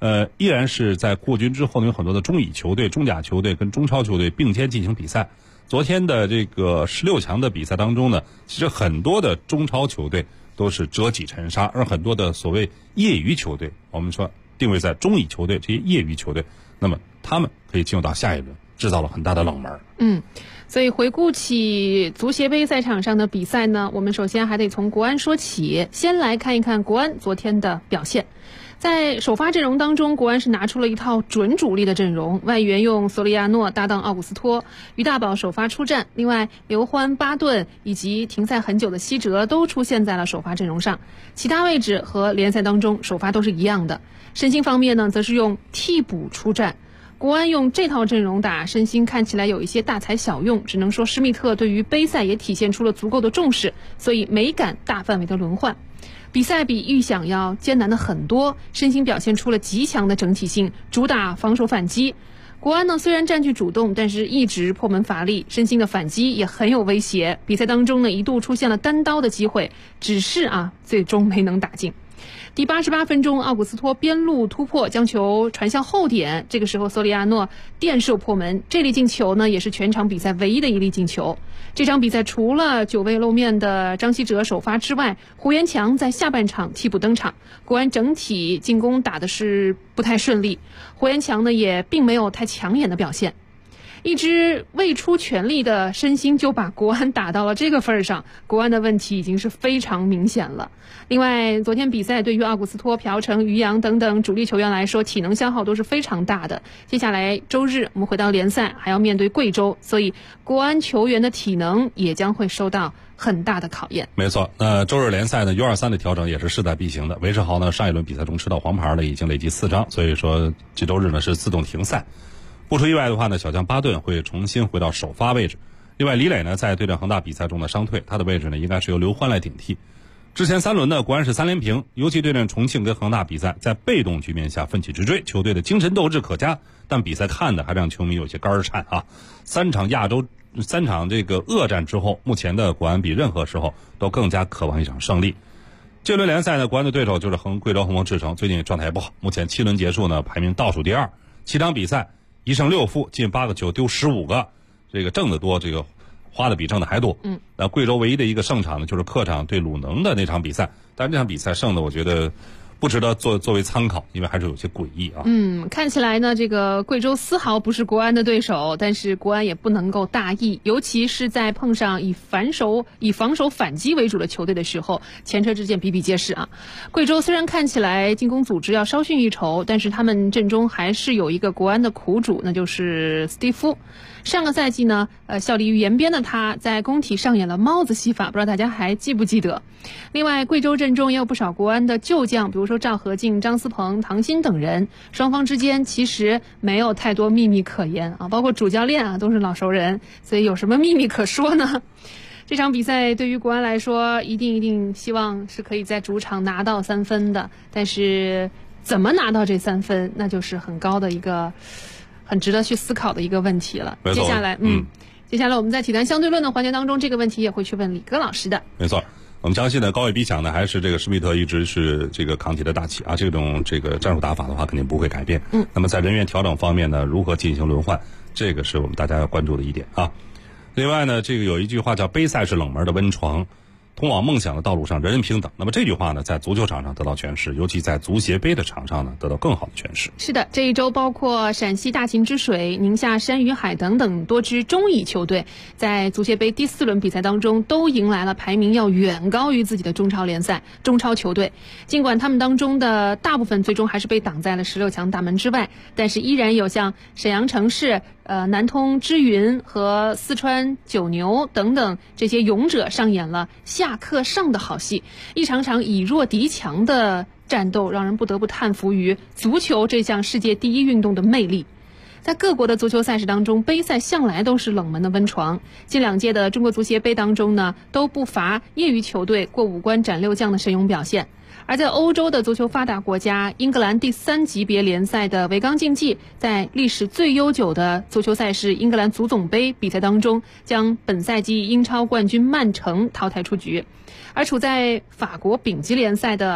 依然是在扩军之后呢，有很多的中乙球队、中甲球队跟中超球队并肩进行比赛。昨天的这个16强的比赛当中呢，其实很多的中超球队都是折戟沉沙，而很多的所谓业余球队，我们说定位在中乙球队这些业余球队，那么他们可以进入到下一轮，制造了很大的冷门。 所以回顾起足协杯赛场上的比赛呢，我们首先还得从国安说起，先来看一看国安昨天的表现。在首发阵容当中，国安是拿出了一套准主力的阵容，外援用索里亚诺搭档奥古斯托，于大宝首发出战，另外刘欢、巴顿以及停赛很久的西哲都出现在了首发阵容上，其他位置和联赛当中首发都是一样的。申鑫方面呢，则是用替补出战。国安用这套阵容打申鑫看起来有一些大材小用，只能说施密特对于杯赛也体现出了足够的重视，所以没敢大范围的轮换。比赛比预想要艰难的很多，申鑫表现出了极强的整体性，主打防守反击。国安呢虽然占据主动，但是一直破门乏力，申鑫的反击也很有威胁。比赛当中呢一度出现了单刀的机会，只是最终没能打进。第88分钟，奥古斯托边路突破，将球传向后点。这个时候，索里亚诺垫射破门。这粒进球呢，也是全场比赛唯一的一粒进球。这场比赛除了久未露面的张稀哲首发之外，胡元强在下半场替补登场。国安整体进攻打的是不太顺利，胡元强呢也并没有太抢眼的表现。一支未出全力的申鑫就把国安打到了这个份上，国安的问题已经是非常明显了。另外，昨天比赛对于奥古斯托、朴成、于洋等等主力球员来说，体能消耗都是非常大的。接下来周日我们回到联赛，还要面对贵州，所以国安球员的体能也将会受到很大的考验。 没错，那周日联赛呢 U23 的调整也是势在必行的。韦世豪呢上一轮比赛中吃到黄牌了，已经累计4张，所以说这周日呢是自动停赛。不出意外的话呢，小将巴顿会重新回到首发位置。另外，李磊呢在对阵恒大比赛中的伤退，他的位置呢应该是由刘欢来顶替。之前3轮呢，国安是3连平，尤其对阵重庆跟恒大比赛，在被动局面下奋起直追，球队的精神斗志可嘉，但比赛看的还让球迷有些肝颤啊。3场这个恶战之后，目前的国安比任何时候都更加渴望一场胜利。这轮联赛呢，国安的对手就是贵州恒丰智诚，最近状态不好，目前7轮结束呢，排名倒数第2，7场比赛1胜6负，进8个球，丢15个，这个挣得多，这个花的比挣的还多。那贵州唯一的一个胜场呢，就是客场对鲁能的那场比赛，但是这场比赛胜的我觉得不值得作为参考，因为还是有些诡异啊。 看起来呢，这个贵州丝毫不是国安的对手，但是国安也不能够大意，尤其是在碰上以防守反击为主的球队的时候，前车之鉴比比皆是啊。贵州虽然看起来进攻组织要稍逊一筹，但是他们阵中还是有一个国安的苦主，那就是斯蒂夫。上个赛季呢，效力于延边的他在工体上演了帽子戏法，不知道大家还记不记得。另外，贵州阵中也有不少国安的旧将，比如说赵和敬、张思鹏、唐鑫等人，双方之间其实没有太多秘密可言啊，包括主教练都是老熟人，所以有什么秘密可说呢？这场比赛对于国安来说，一定希望是可以在主场拿到3分的，但是怎么拿到这3分，那就是很高的一个很值得去思考的一个问题了。接下来我们在体坛相对论的环节当中，这个问题也会去问李哥老师的。 没错，我们相信呢，高位逼抢呢还是这个施密特一直是这个扛起的大旗啊，这种战术打法的话肯定不会改变。那么在人员调整方面呢，如何进行轮换，这个是我们大家要关注的一点啊。另外呢，这个有一句话叫杯赛是冷门的温床，通往梦想的道路上人人平等。那么这句话呢，在足球场上得到诠释，尤其在足协杯的场上呢，得到更好的诠释。 是的，这一周包括陕西大秦之水、宁夏山与海等等多支中乙球队，在足协杯第4轮比赛当中都迎来了排名要远高于自己的中超球队。尽管他们当中的大部分最终还是被挡在了16强大门之外，但是依然有像沈阳城市、南通之云和四川九牛等等这些勇者上演了下克上的好戏，一场场以弱敌强的战斗让人不得不叹服于足球这项世界第一运动的魅力。在各国的足球赛事当中，杯赛向来都是冷门的温床。近2届的中国足协杯当中呢，都不乏业余球队过5关斩6将的神勇表现。而在欧洲的足球发达国家，英格兰第3级别联赛的维冈竞技在历史最悠久的足球赛事英格兰足总杯比赛当中，将本赛季英超冠军曼城淘汰出局。而处在法国丙级联赛的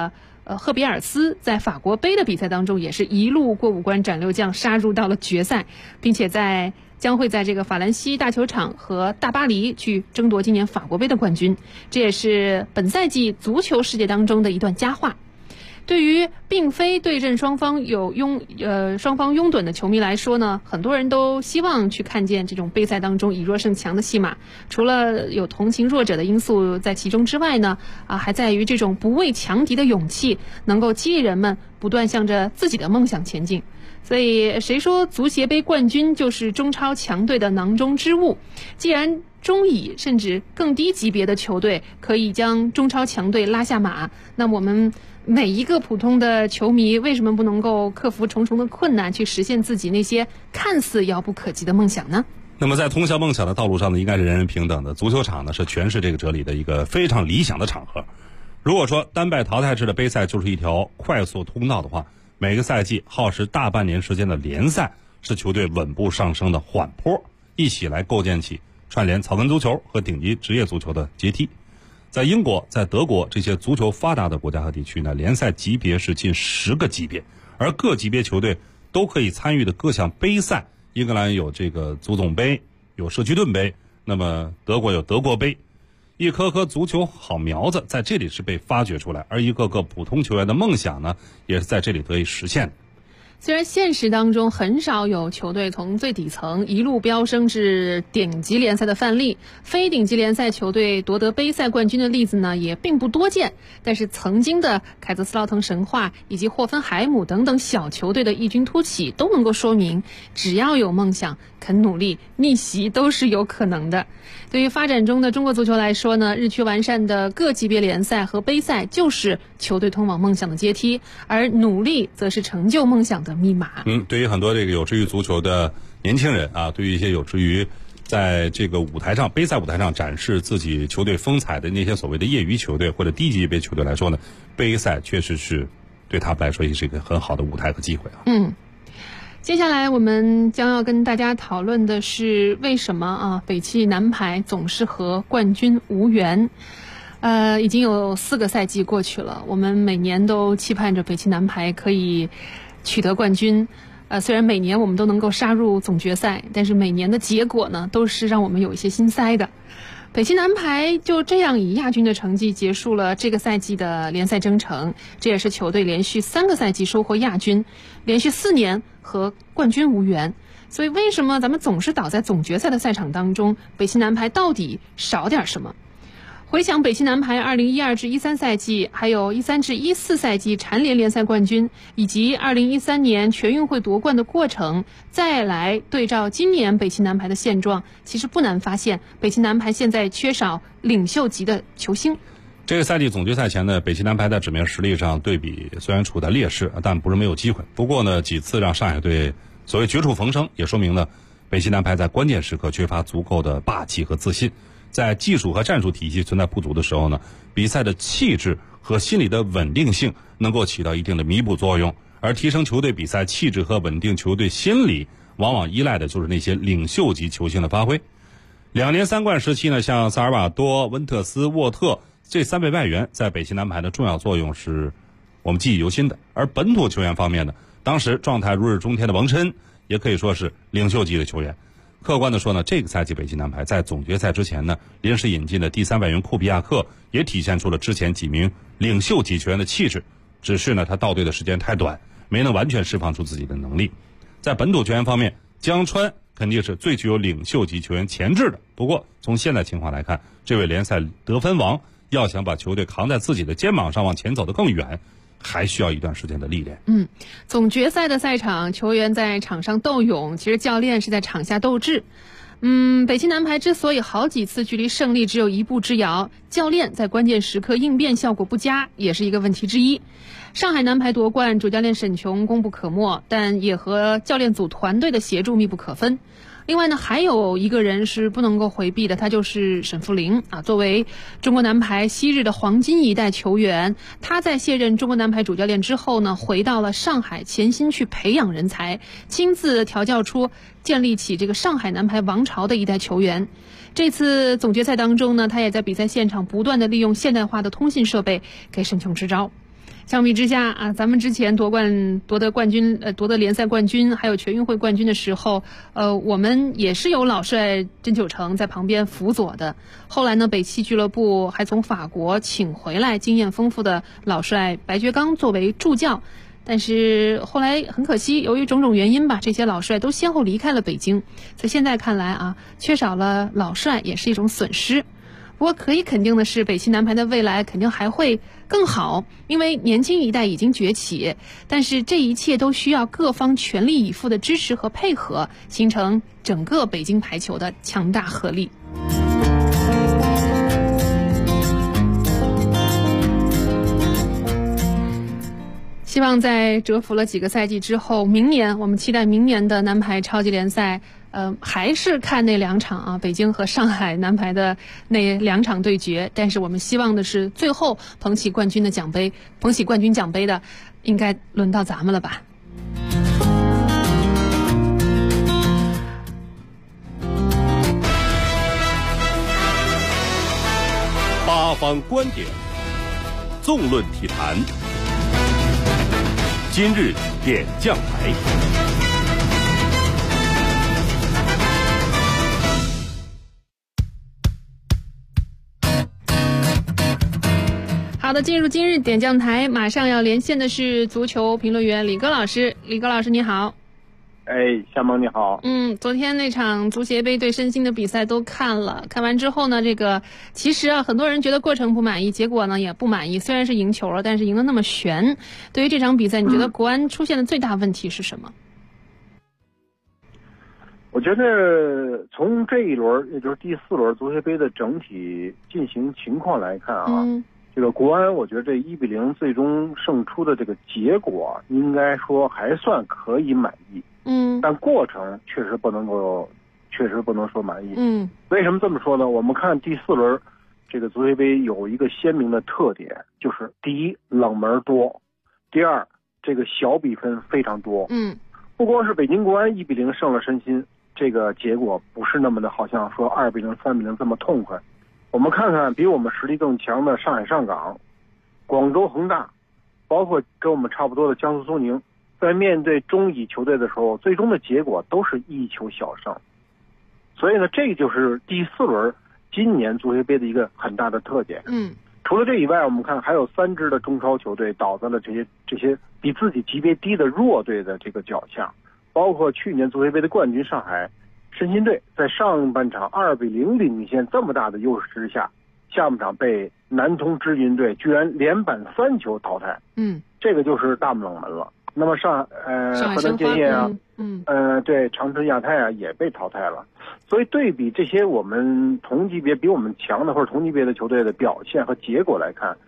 赫比尔斯在法国杯的比赛当中也是一路过五关斩六将，杀入到了决赛，并且将会在这个法兰西大球场和大巴黎去争夺今年法国杯的冠军，这也是本赛季足球世界当中的一段佳话。对于并非对阵双方拥趸的球迷来说呢，很多人都希望去看见这种杯赛当中以弱胜强的戏码。除了有同情弱者的因素在其中之外呢，还在于这种不畏强敌的勇气，能够激励人们不断向着自己的梦想前进。所以谁说足协杯冠军就是中超强队的囊中之物？既然中乙甚至更低级别的球队可以将中超强队拉下马，那我们每一个普通的球迷为什么不能够克服重重的困难，去实现自己那些看似遥不可及的梦想呢？ 那么在通向梦想的道路上呢，应该是人人平等的。足球场呢，是诠释这个哲理的一个非常理想的场合。如果说单败淘汰制的杯赛就是一条快速通道的话，每个赛季耗时大半年时间的联赛是球队稳步上升的缓坡，一起来构建起串联草根足球和顶级职业足球的阶梯。在英国、在德国这些足球发达的国家和地区呢，联赛级别是近10个级别，而各级别球队都可以参与的各项杯赛，英格兰有这个足总杯，有社区盾杯，那么德国有德国杯，一颗颗足球好苗子在这里是被发掘出来，而一个个普通球员的梦想呢，也是在这里得以实现的。 虽然现实当中很少有球队从最底层一路飙升至顶级联赛的范例，非顶级联赛球队夺得杯赛冠军的例子呢也并不多见，但是曾经的凯泽斯劳滕神话以及霍芬海姆等等小球队的异军突起都能够说明，只要有梦想肯努力，逆袭都是有可能的。对于发展中的中国足球来说呢，日趋完善的各级别联赛和杯赛就是球队通往梦想的阶梯，而努力则是成就梦想的密码。 对于很多这个有志于足球的年轻人啊，对于一些有志于在这个舞台上杯赛舞台上展示自己球队风采的那些所谓的业余球队或者低级别球队来说呢，杯赛确实是对他们来说也是一个很好的舞台和机会啊。 接下来我们将要跟大家讨论的是为什么北汽男排总是和冠军无缘。已经有4个赛季过去了，我们每年都期盼着北汽男排可以取得冠军。虽然每年我们都能够杀入总决赛，但是每年的结果呢，都是让我们有一些心塞的。北汽男排就这样以亚军的成绩结束了这个赛季的联赛征程，这也是球队连续3个赛季收获亚军，连续4年和冠军无缘。所以为什么咱们总是倒在总决赛的赛场当中？北汽男排到底少点什么？回想北汽男排2012至13赛季，还有13至14赛季蝉联联赛冠军，以及2013年全运会夺冠的过程，再来对照今年北汽男排的现状，其实不难发现，北汽男排现在缺少领袖级的球星。 这个赛季总决赛前呢，北汽男排在纸面实力上对比虽然处在劣势，但不是没有机会。不过呢，几次让上海队所谓绝处逢生，也说明了北汽男排在关键时刻缺乏足够的霸气和自信。在技术和战术体系存在不足的时候呢，比赛的气质和心理的稳定性能够起到一定的弥补作用，而提升球队比赛气质和稳定球队心理，往往依赖的就是那些领袖级球星的发挥。2连3冠时期呢，像萨尔瓦多、温特斯、沃特这3位外援在北汽男排的重要作用是我们记忆犹新的。而本土球员方面呢，当时状态如日中天的王琛也可以说是领袖级的球员。客观的说呢，这个赛季北汽男排在总决赛之前呢，临时引进的第3外援库比亚克也体现出了之前几名领袖级球员的气质，只是呢他到队的时间太短，没能完全释放出自己的能力。在本土球员方面，江川肯定是最具有领袖级球员潜质的。不过从现在情况来看，这位联赛得分王要想把球队扛在自己的肩膀上往前走得更远，还需要一段时间的历练。 总决赛的赛场，球员在场上斗勇，其实教练是在场下斗智。北汽男排之所以好几次距离胜利只有1步之遥，教练在关键时刻应变效果不佳，也是一个问题之一。上海男排夺冠，主教练沈琼功不可没，但也和教练组团队的协助密不可分。另外呢，还有一个人是不能够回避的，他就是沈富林作为中国男排昔日的黄金一代球员，他在卸任中国男排主教练之后呢，回到了上海，潜心去培养人才，亲自调教出建立起这个上海男排王朝的一代球员。这次总决赛当中呢，他也在比赛现场不断的利用现代化的通信设备给沈琼支招。 相比之下啊，咱们之前夺得冠军，夺得联赛冠军，还有全运会冠军的时候，我们也是有老帅甄九成在旁边辅佐的。后来呢，北汽俱乐部还从法国请回来经验丰富的老帅白爵刚作为助教。但是后来很可惜，由于种种原因吧，这些老帅都先后离开了北京。所以现在看来啊，缺少了老帅也是一种损失。不过可以肯定的是，北汽男排的未来肯定还会更好，因为年轻一代已经崛起。但是这一切都需要各方全力以赴的支持和配合，形成整个北京排球的强大合力。希望在蛰伏了几个赛季之后，明年我们期待明年的男排超级联赛，还是看那2场啊，北京和上海男排的那2场对决。但是我们希望的是，最后捧起冠军奖杯的，应该轮到咱们了吧？ 八方观点，纵论体坛。今日点将牌。 好的，进入今日点将台，马上要连线的是足球评论员李戈老师。李戈老师你好。 夏萌你好。 昨天那场足协杯对申鑫的比赛都看了，看完之后呢，其实啊，很多人觉得过程不满意，结果呢也不满意。虽然是赢球了，但是赢得那么悬。对于这场比赛，你觉得国安出现的最大问题是什么？ 我觉得从这一轮，也就是第4轮足协杯的整体进行情况来看啊，这个国安，我觉得这1-0最终胜出的这个结果，应该说还算可以满意。但过程确实不能说满意。为什么这么说呢？我们看第4轮这个足协杯有一个鲜明的特点，就是第一，冷门多；第二，这个小比分非常多。不光是北京国安1-0胜了申鑫，这个结果不是那么的好像说2-0、3-0这么痛快。我们看看比我们实力更强的上海上港、广州恒大，包括跟我们差不多的江苏苏宁，在面对中乙球队的时候，最终的结果都是1球小胜。所以呢，这就是第4轮今年足协杯的一个很大的特点。除了这以外，我们看还有3支的中超球队倒在了这些比自己级别低的弱队的这个脚下，包括去年足协杯的冠军上海申鑫队，在上半场2-0领先这么大的优势之下，下半场被南通支云队居然连扳3球淘汰。这个就是大冷门了。那么河南建业啊，对，长春亚泰啊也被淘汰了。所以对比这些我们同级别比我们强的或者同级别的球队的表现和结果来看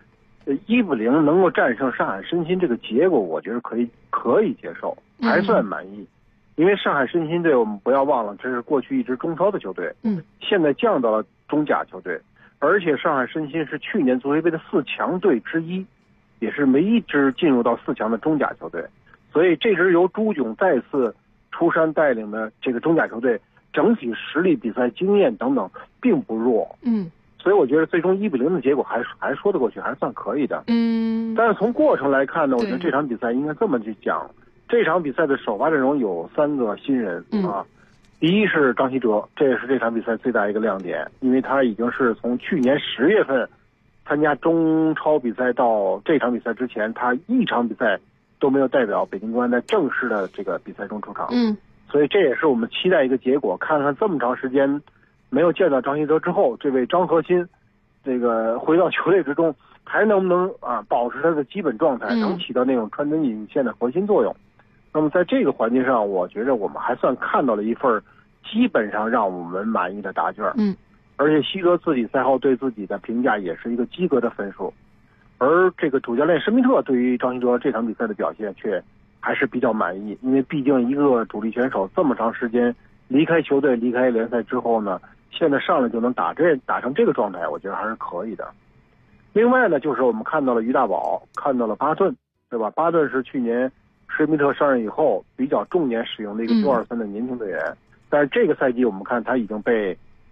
，1-0能够战胜上海申鑫这个结果，我觉得可以接受，还算满意。因为上海申鑫队我们不要忘了，这是过去一支中超的球队，现在降到了中甲球队，而且上海申鑫是去年足协杯的4强队之一，也是唯一支进入到4强的中甲球队。所以这支由朱炯再次出山带领的这个中甲球队，整体实力、比赛经验等等并不弱。所以我觉得最终1-0的结果还说得过去，还算可以的。但是从过程来看呢，我觉得这场比赛应该这么去讲。这场比赛的首发阵容有3个新人啊。第一是张稀哲，这也是这场比赛最大一个亮点，因为他已经是从去年10月份参加中超比赛到这场比赛之前，他一场比赛都没有代表北京国安在正式的这个比赛中出场。所以这也是我们期待一个结果，看看这么长时间没有见到张稀哲之后，这位张和新这个回到球队之中，还能不能保持他的基本状态，能起到那种穿针引线的核心作用。那么在这个环节上，我觉得我们还算看到了一份基本上让我们满意的答卷。而且希哲自己赛后对自己的评价也是一个及格的分数。而这个主教练施密特对于张稀哲这场比赛的表现却还是比较满意，因为毕竟一个主力选手这么长时间离开球队、离开联赛之后呢，现在上来就能打成这个状态，我觉得还是可以的。另外呢，就是我们看到了于大宝，看到了巴顿，对吧？巴顿是去年施密特上任以后比较重点使用的一个U23的年轻队员，但是这个赛季我们看他已经被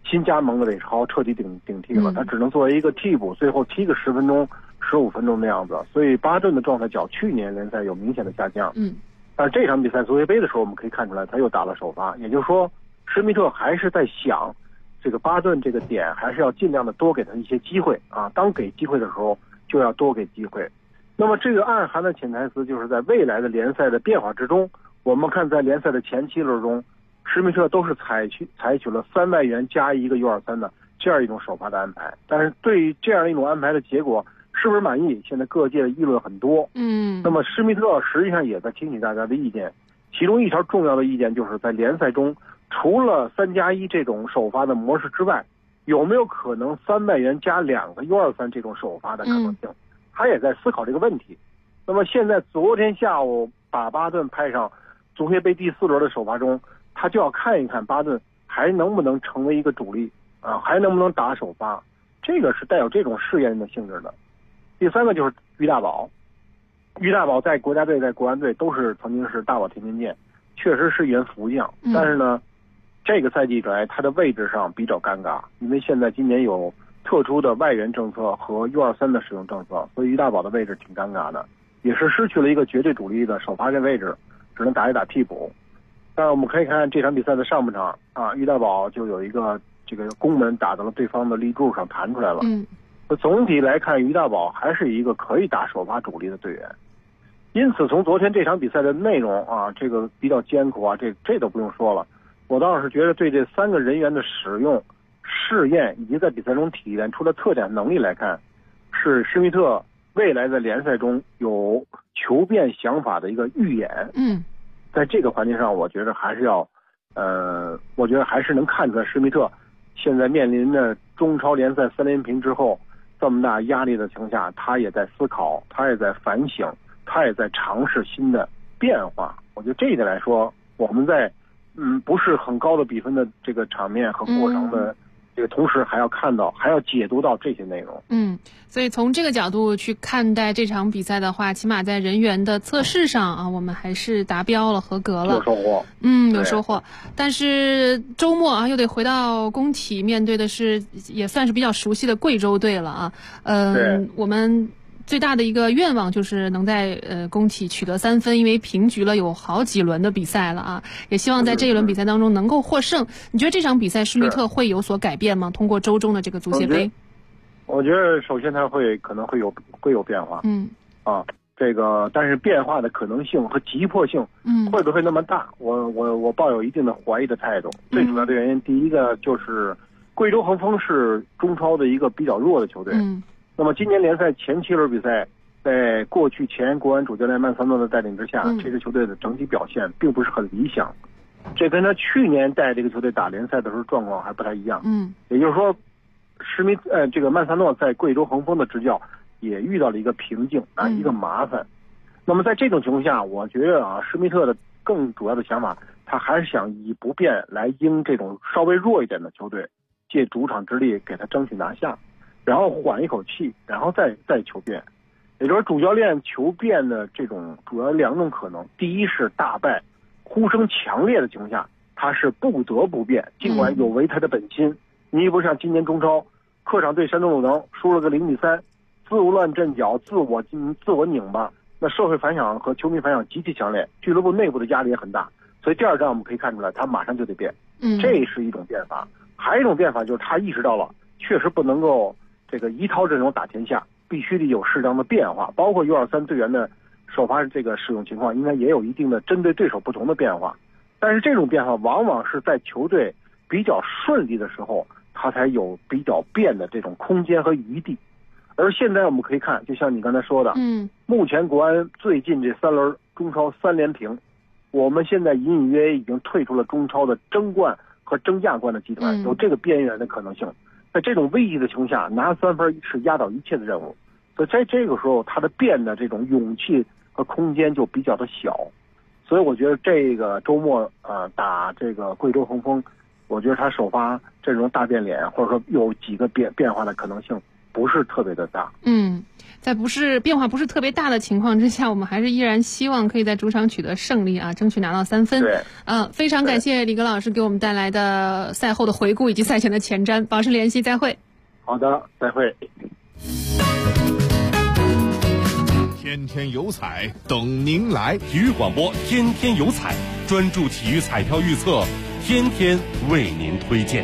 新加盟的韦世豪彻底顶替了，他只能作为一个替补，最后踢个10分钟、15分钟的样子。所以巴顿的状态较去年联赛有明显的下降。但是这场比赛足协杯的时候，我们可以看出来他又打了首发，也就是说施密特还是在想这个巴顿这个点，还是要尽量的多给他一些机会啊。当给机会的时候，就要多给机会。那么这个暗含的潜台词就是在未来的联赛的变化之中，我们看在联赛的前7轮中，施密特都是采取了3外援加一个 U23 的这样一种首发的安排。但是对于这样一种安排的结果是不是满意，现在各界的议论很多。那么施密特实际上也在听取大家的意见，其中一条重要的意见就是在联赛中，除了3+1这种首发的模式之外，有没有可能3外援加2个 U23 这种首发的可能性？他也在思考这个问题。那么现在昨天下午把巴顿派上足协杯第4轮的首发中，他就要看一看巴顿还能不能成为一个主力啊，还能不能打首发，这个是带有这种试验的性质的。第3个就是于大宝，于大宝在国家队在国安队都是曾经是大宝天天见，确实是一员福将，但是呢这个赛季以来他的位置上比较尴尬，因为现在今年有特殊的外援政策和 U23 的使用政策，所以于大宝的位置挺尴尬的，也是失去了一个绝对主力的首发这位置，只能打一打替补。但是我们可以看这场比赛的上半场啊，于大宝就有一个这个攻门打到了对方的立柱上弹出来了。总体来看，于大宝还是一个可以打首发主力的队员。因此从昨天这场比赛的内容啊，这个比较艰苦啊，这都不用说了。我倒是觉得对这3个人员的使用试验以及在比赛中体现出的特点能力来看，是施密特未来的联赛中有求变想法的一个预演。在这个环节上，我觉得还是要我觉得还是能看出来施密特现在面临着中超联赛3连平之后这么大压力的情况下，他也在思考，他也在反省，他也在尝试新的变化。我觉得这一点来说，我们在不是很高的比分的这个场面和过程的这个同时，还要看到，还要解读到这些内容。 所以从这个角度去看待这场比赛的话，起码在人员的测试上啊，我们还是达标了，合格了， 有收获。 有收获。但是周末啊，又得回到工体，面对的是也算是比较熟悉的贵州队了啊。我们最大的一个愿望就是能在工体取得3分，因为平局了有好几轮的比赛了啊，也希望在这一轮比赛当中能够获胜。你觉得这场比赛施密特会有所改变吗？通过周中的这个足协杯， 我觉得首先他可能会有变化。这个但是变化的可能性和急迫性会不会那么大？我抱有一定的怀疑的态度。最主要的原因，第一个就是贵州恒丰是中超的一个比较弱的球队。那么今年联赛前7轮比赛，在过去前国安主教练曼萨诺的带领之下，这支球队的整体表现并不是很理想。这跟他去年带这个球队打联赛的时候状况还不太一样。也就是说，这个曼萨诺在贵州恒丰的执教也遇到了一个瓶颈啊，一个麻烦。那么在这种情况下，我觉得啊，施密特的更主要的想法，他还是想以不变来应这种稍微弱一点的球队，借主场之力给他争取拿下。然后缓一口气，然后再求变。也就是主教练求变的这种主要2种可能。第一是大败，呼声强烈的情况下，他是不得不变，尽管有违他的本心。你不像今年中超客场对山东鲁能输了个0-3，自乱阵脚，自我拧巴，那社会反响和球迷反响极其强烈，俱乐部内部的压力也很大。所以第2站我们可以看出来，他马上就得变。这是一种变法。还有一种变法就是他意识到了，确实不能够这个一套阵容打天下，必须得有适当的变化，包括 U23 队员的首发这个使用情况，应该也有一定的针对对手不同的变化。但是这种变化往往是在球队比较顺利的时候，他才有比较变的这种空间和余地。而现在我们可以看，就像你刚才说的，目前国安最近这3轮中超3连平，我们现在隐隐约约已经退出了中超的争冠和争亚冠的集团，有这个边缘的可能性。在这种危机的情况下，拿3分是压倒一切的任务。所以在这个时候，他的变的这种勇气和空间就比较的小。所以我觉得这个周末打这个贵州恒丰，我觉得他首发阵容大变脸，或者说有几个变化的可能性不是特别的大。 在变化不是特别大的情况之下，我们还是依然希望可以在主场取得胜利啊，争取拿到3分。 对， 非常感谢李格老师给我们带来的赛后的回顾以及赛前的前瞻，保持联系，再会。 好的，再会。 天天有彩等您来，体育广播天天有彩，专注体育彩票预测，天天为您推荐。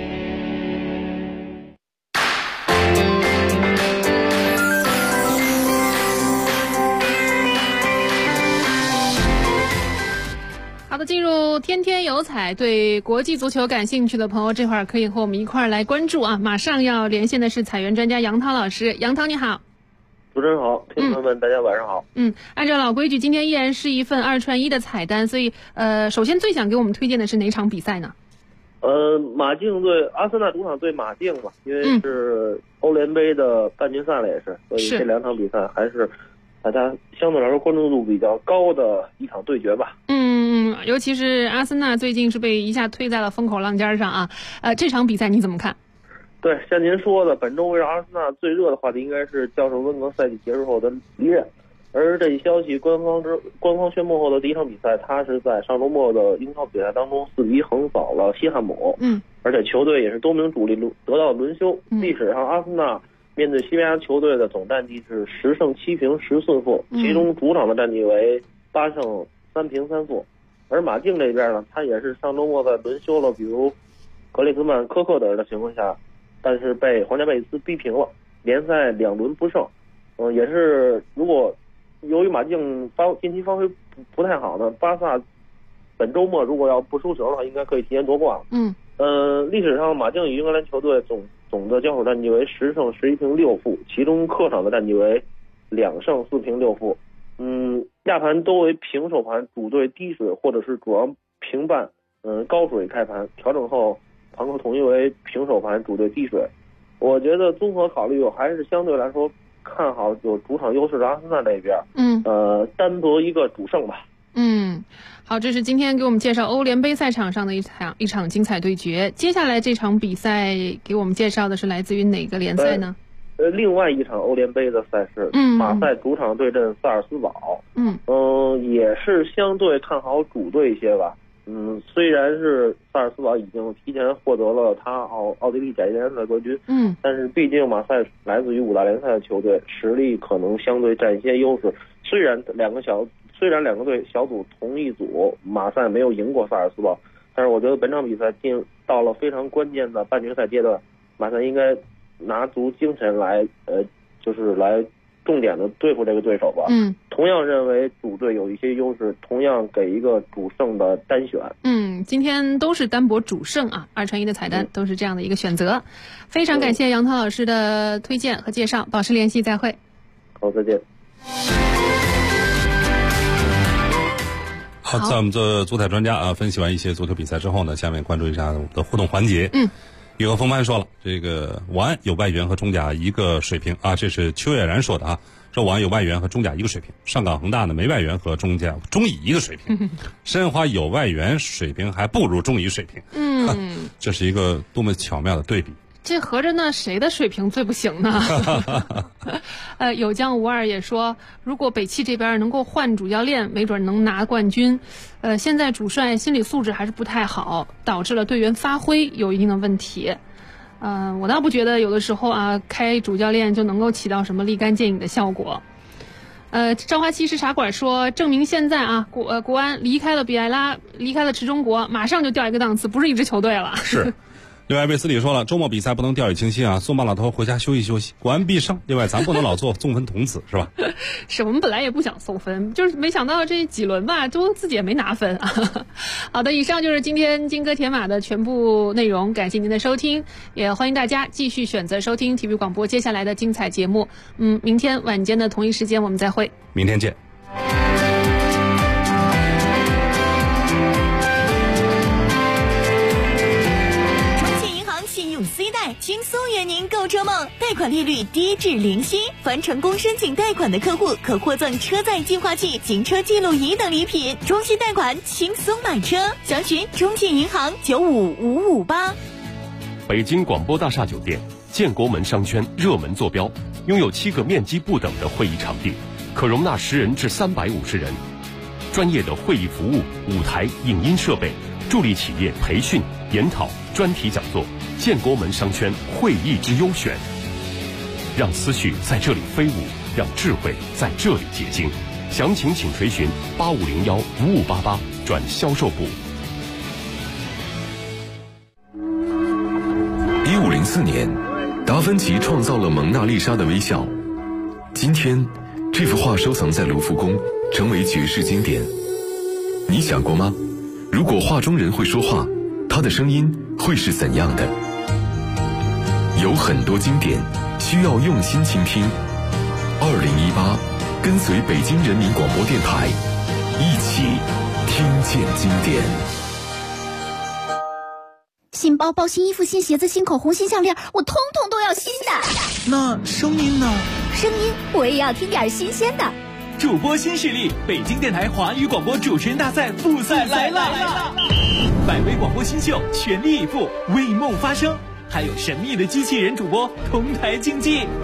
好的，进入天天有彩，对国际足球感兴趣的朋友，这会儿可以和我们一块儿来关注啊！马上要连线的是彩员专家杨涛老师，杨涛你好。 主持人好，听众们大家晚上好。 按照老规矩，今天依然是一份2串1的彩单，所以首先最想给我们推荐的是哪场比赛呢？ 马竞对阿森纳主场对马竞吧，因为是欧联杯的半决赛了，也是，所以这2场比赛还是大家相对来说关注度比较高的一场对决吧。 尤其是阿森纳最近是被一下推在了风口浪尖上啊。这场比赛你怎么看？ 对，像您说的，本周围绕阿森纳最热的话题应该是教授温格赛季结束后的离任，而这一消息官方宣布后的第一场比赛，他是在上周末的英超比赛当中4-1横扫了西汉姆，而且球队也是多名主力得到轮休。历史上阿森纳面对西班牙球队的总战绩是10胜7平10胜负，其中主场的战绩为8胜3平3负。而马竞这边呢，他也是上周末在轮休了，比如格列兹曼、科克的情况下，但是被皇家贝蒂斯逼平了，联赛2轮不胜。也是由于马竞近期发挥不太好呢，巴萨本周末如果要不输球的话，应该可以提前夺冠了。历史上马竞与英格兰球队总的交手战绩为10胜11平6负，其中客场的战绩为2胜4平6负。亚盘都为平手盘，主队低水或者是主要平半，高水开盘，调整后盘口统一为平手盘，主队低水。我觉得综合考虑，我还是相对来说看好有主场优势的阿森纳这边，单夺一个主胜吧。 好，这是今天给我们介绍欧联杯赛场上的一场精彩对决。接下来这场比赛给我们介绍的是来自于哪个联赛呢？ 另外一场欧联杯的赛事，马赛主场对阵萨尔斯堡，也是相对看好主队一些吧。虽然是萨尔斯堡已经提前获得了他奥地利甲级联赛冠军，但是毕竟马赛来自于5大联赛的球队，实力可能相对占一些优势。虽然两个队小组同一组，马赛没有赢过萨尔斯堡，但是我觉得本场比赛到了非常关键的半决赛阶段，马赛应该拿足精神来就是来重点的对付这个对手吧。同样认为主队有一些优势，同样给一个主胜的单选。 今天都是单博主胜啊，2串1的彩单都是这样的一个选择。非常感谢杨涛老师的推荐和介绍，保持联系，再会。 好，再见。 好，在我们做足彩专家分析完一些足球比赛之后呢，下面关注一下我们的互动环节。有个风帆说了，这个王安有外援和中甲一个水平啊，这是邱月然说的啊，说王安有外援和中甲一个水平，上港恒大呢没外援和中乙一个水平，申花有外援水平还不如中乙水平，这是一个多么巧妙的对比。 这合着呢，谁的水平最不行呢？有江无二也说，如果北汽这边能够换主教练，没准能拿冠军。现在主帅心理素质还是不太好，导致了队员发挥有一定的问题。我倒不觉得有的时候啊，开主教练就能够起到什么立竿见影的效果。朝花七十茶馆说，证明现在啊，国安离开了比埃拉，离开了池中国，马上就掉一个档次，不是一支球队了。 是。另外，贝斯里说了，周末比赛不能掉以轻心啊，送棒老头回家休息休息，国安必胜。另外，咱不能老做送分童子，是吧？ 是我们本来也不想送分，就是没想到这几轮吧，都自己也没拿分啊。好的，以上就是今天金戈铁马的全部内容，感谢您的收听，也欢迎大家继续选择收听体育广播接下来的精彩节目。明天晚间的同一时间我们再会， 明天见。 C 贷轻松圆您购车梦，贷款利率低至零息，凡成功申请贷款的客户可获赠车载净化器、行车记录仪等礼品。中信贷款轻松买车，详询中信银行95558。 北京广播大厦酒店建国门商圈热门坐标，拥有7个面积不等的会议场地，可容纳10人至350人。专业的会议服务、舞台、影音设备，助力企业培训、研讨、专题讲座。建国门商圈会议之优选，让思绪在这里飞舞，让智慧在这里结晶。详情请垂询8501-5588转销售部。 1504年，达芬奇创造了蒙娜丽莎的微笑。今天，这幅画收藏在卢浮宫，成为绝世经典。你想过吗？如果画中人会说话，他的声音会是怎样的？有很多经典需要用心倾听。2018，跟随北京人民广播电台，一起听见经典。 新包包、新衣服、新鞋子、新口红、新项链，我通通都要新的。 那声音呢？ 声音我也要听点新鲜的。 主播新势力，北京电台华语广播主持人大赛复赛来了！100位广播新秀全力以赴，为梦发声，还有神秘的机器人主播同台竞技。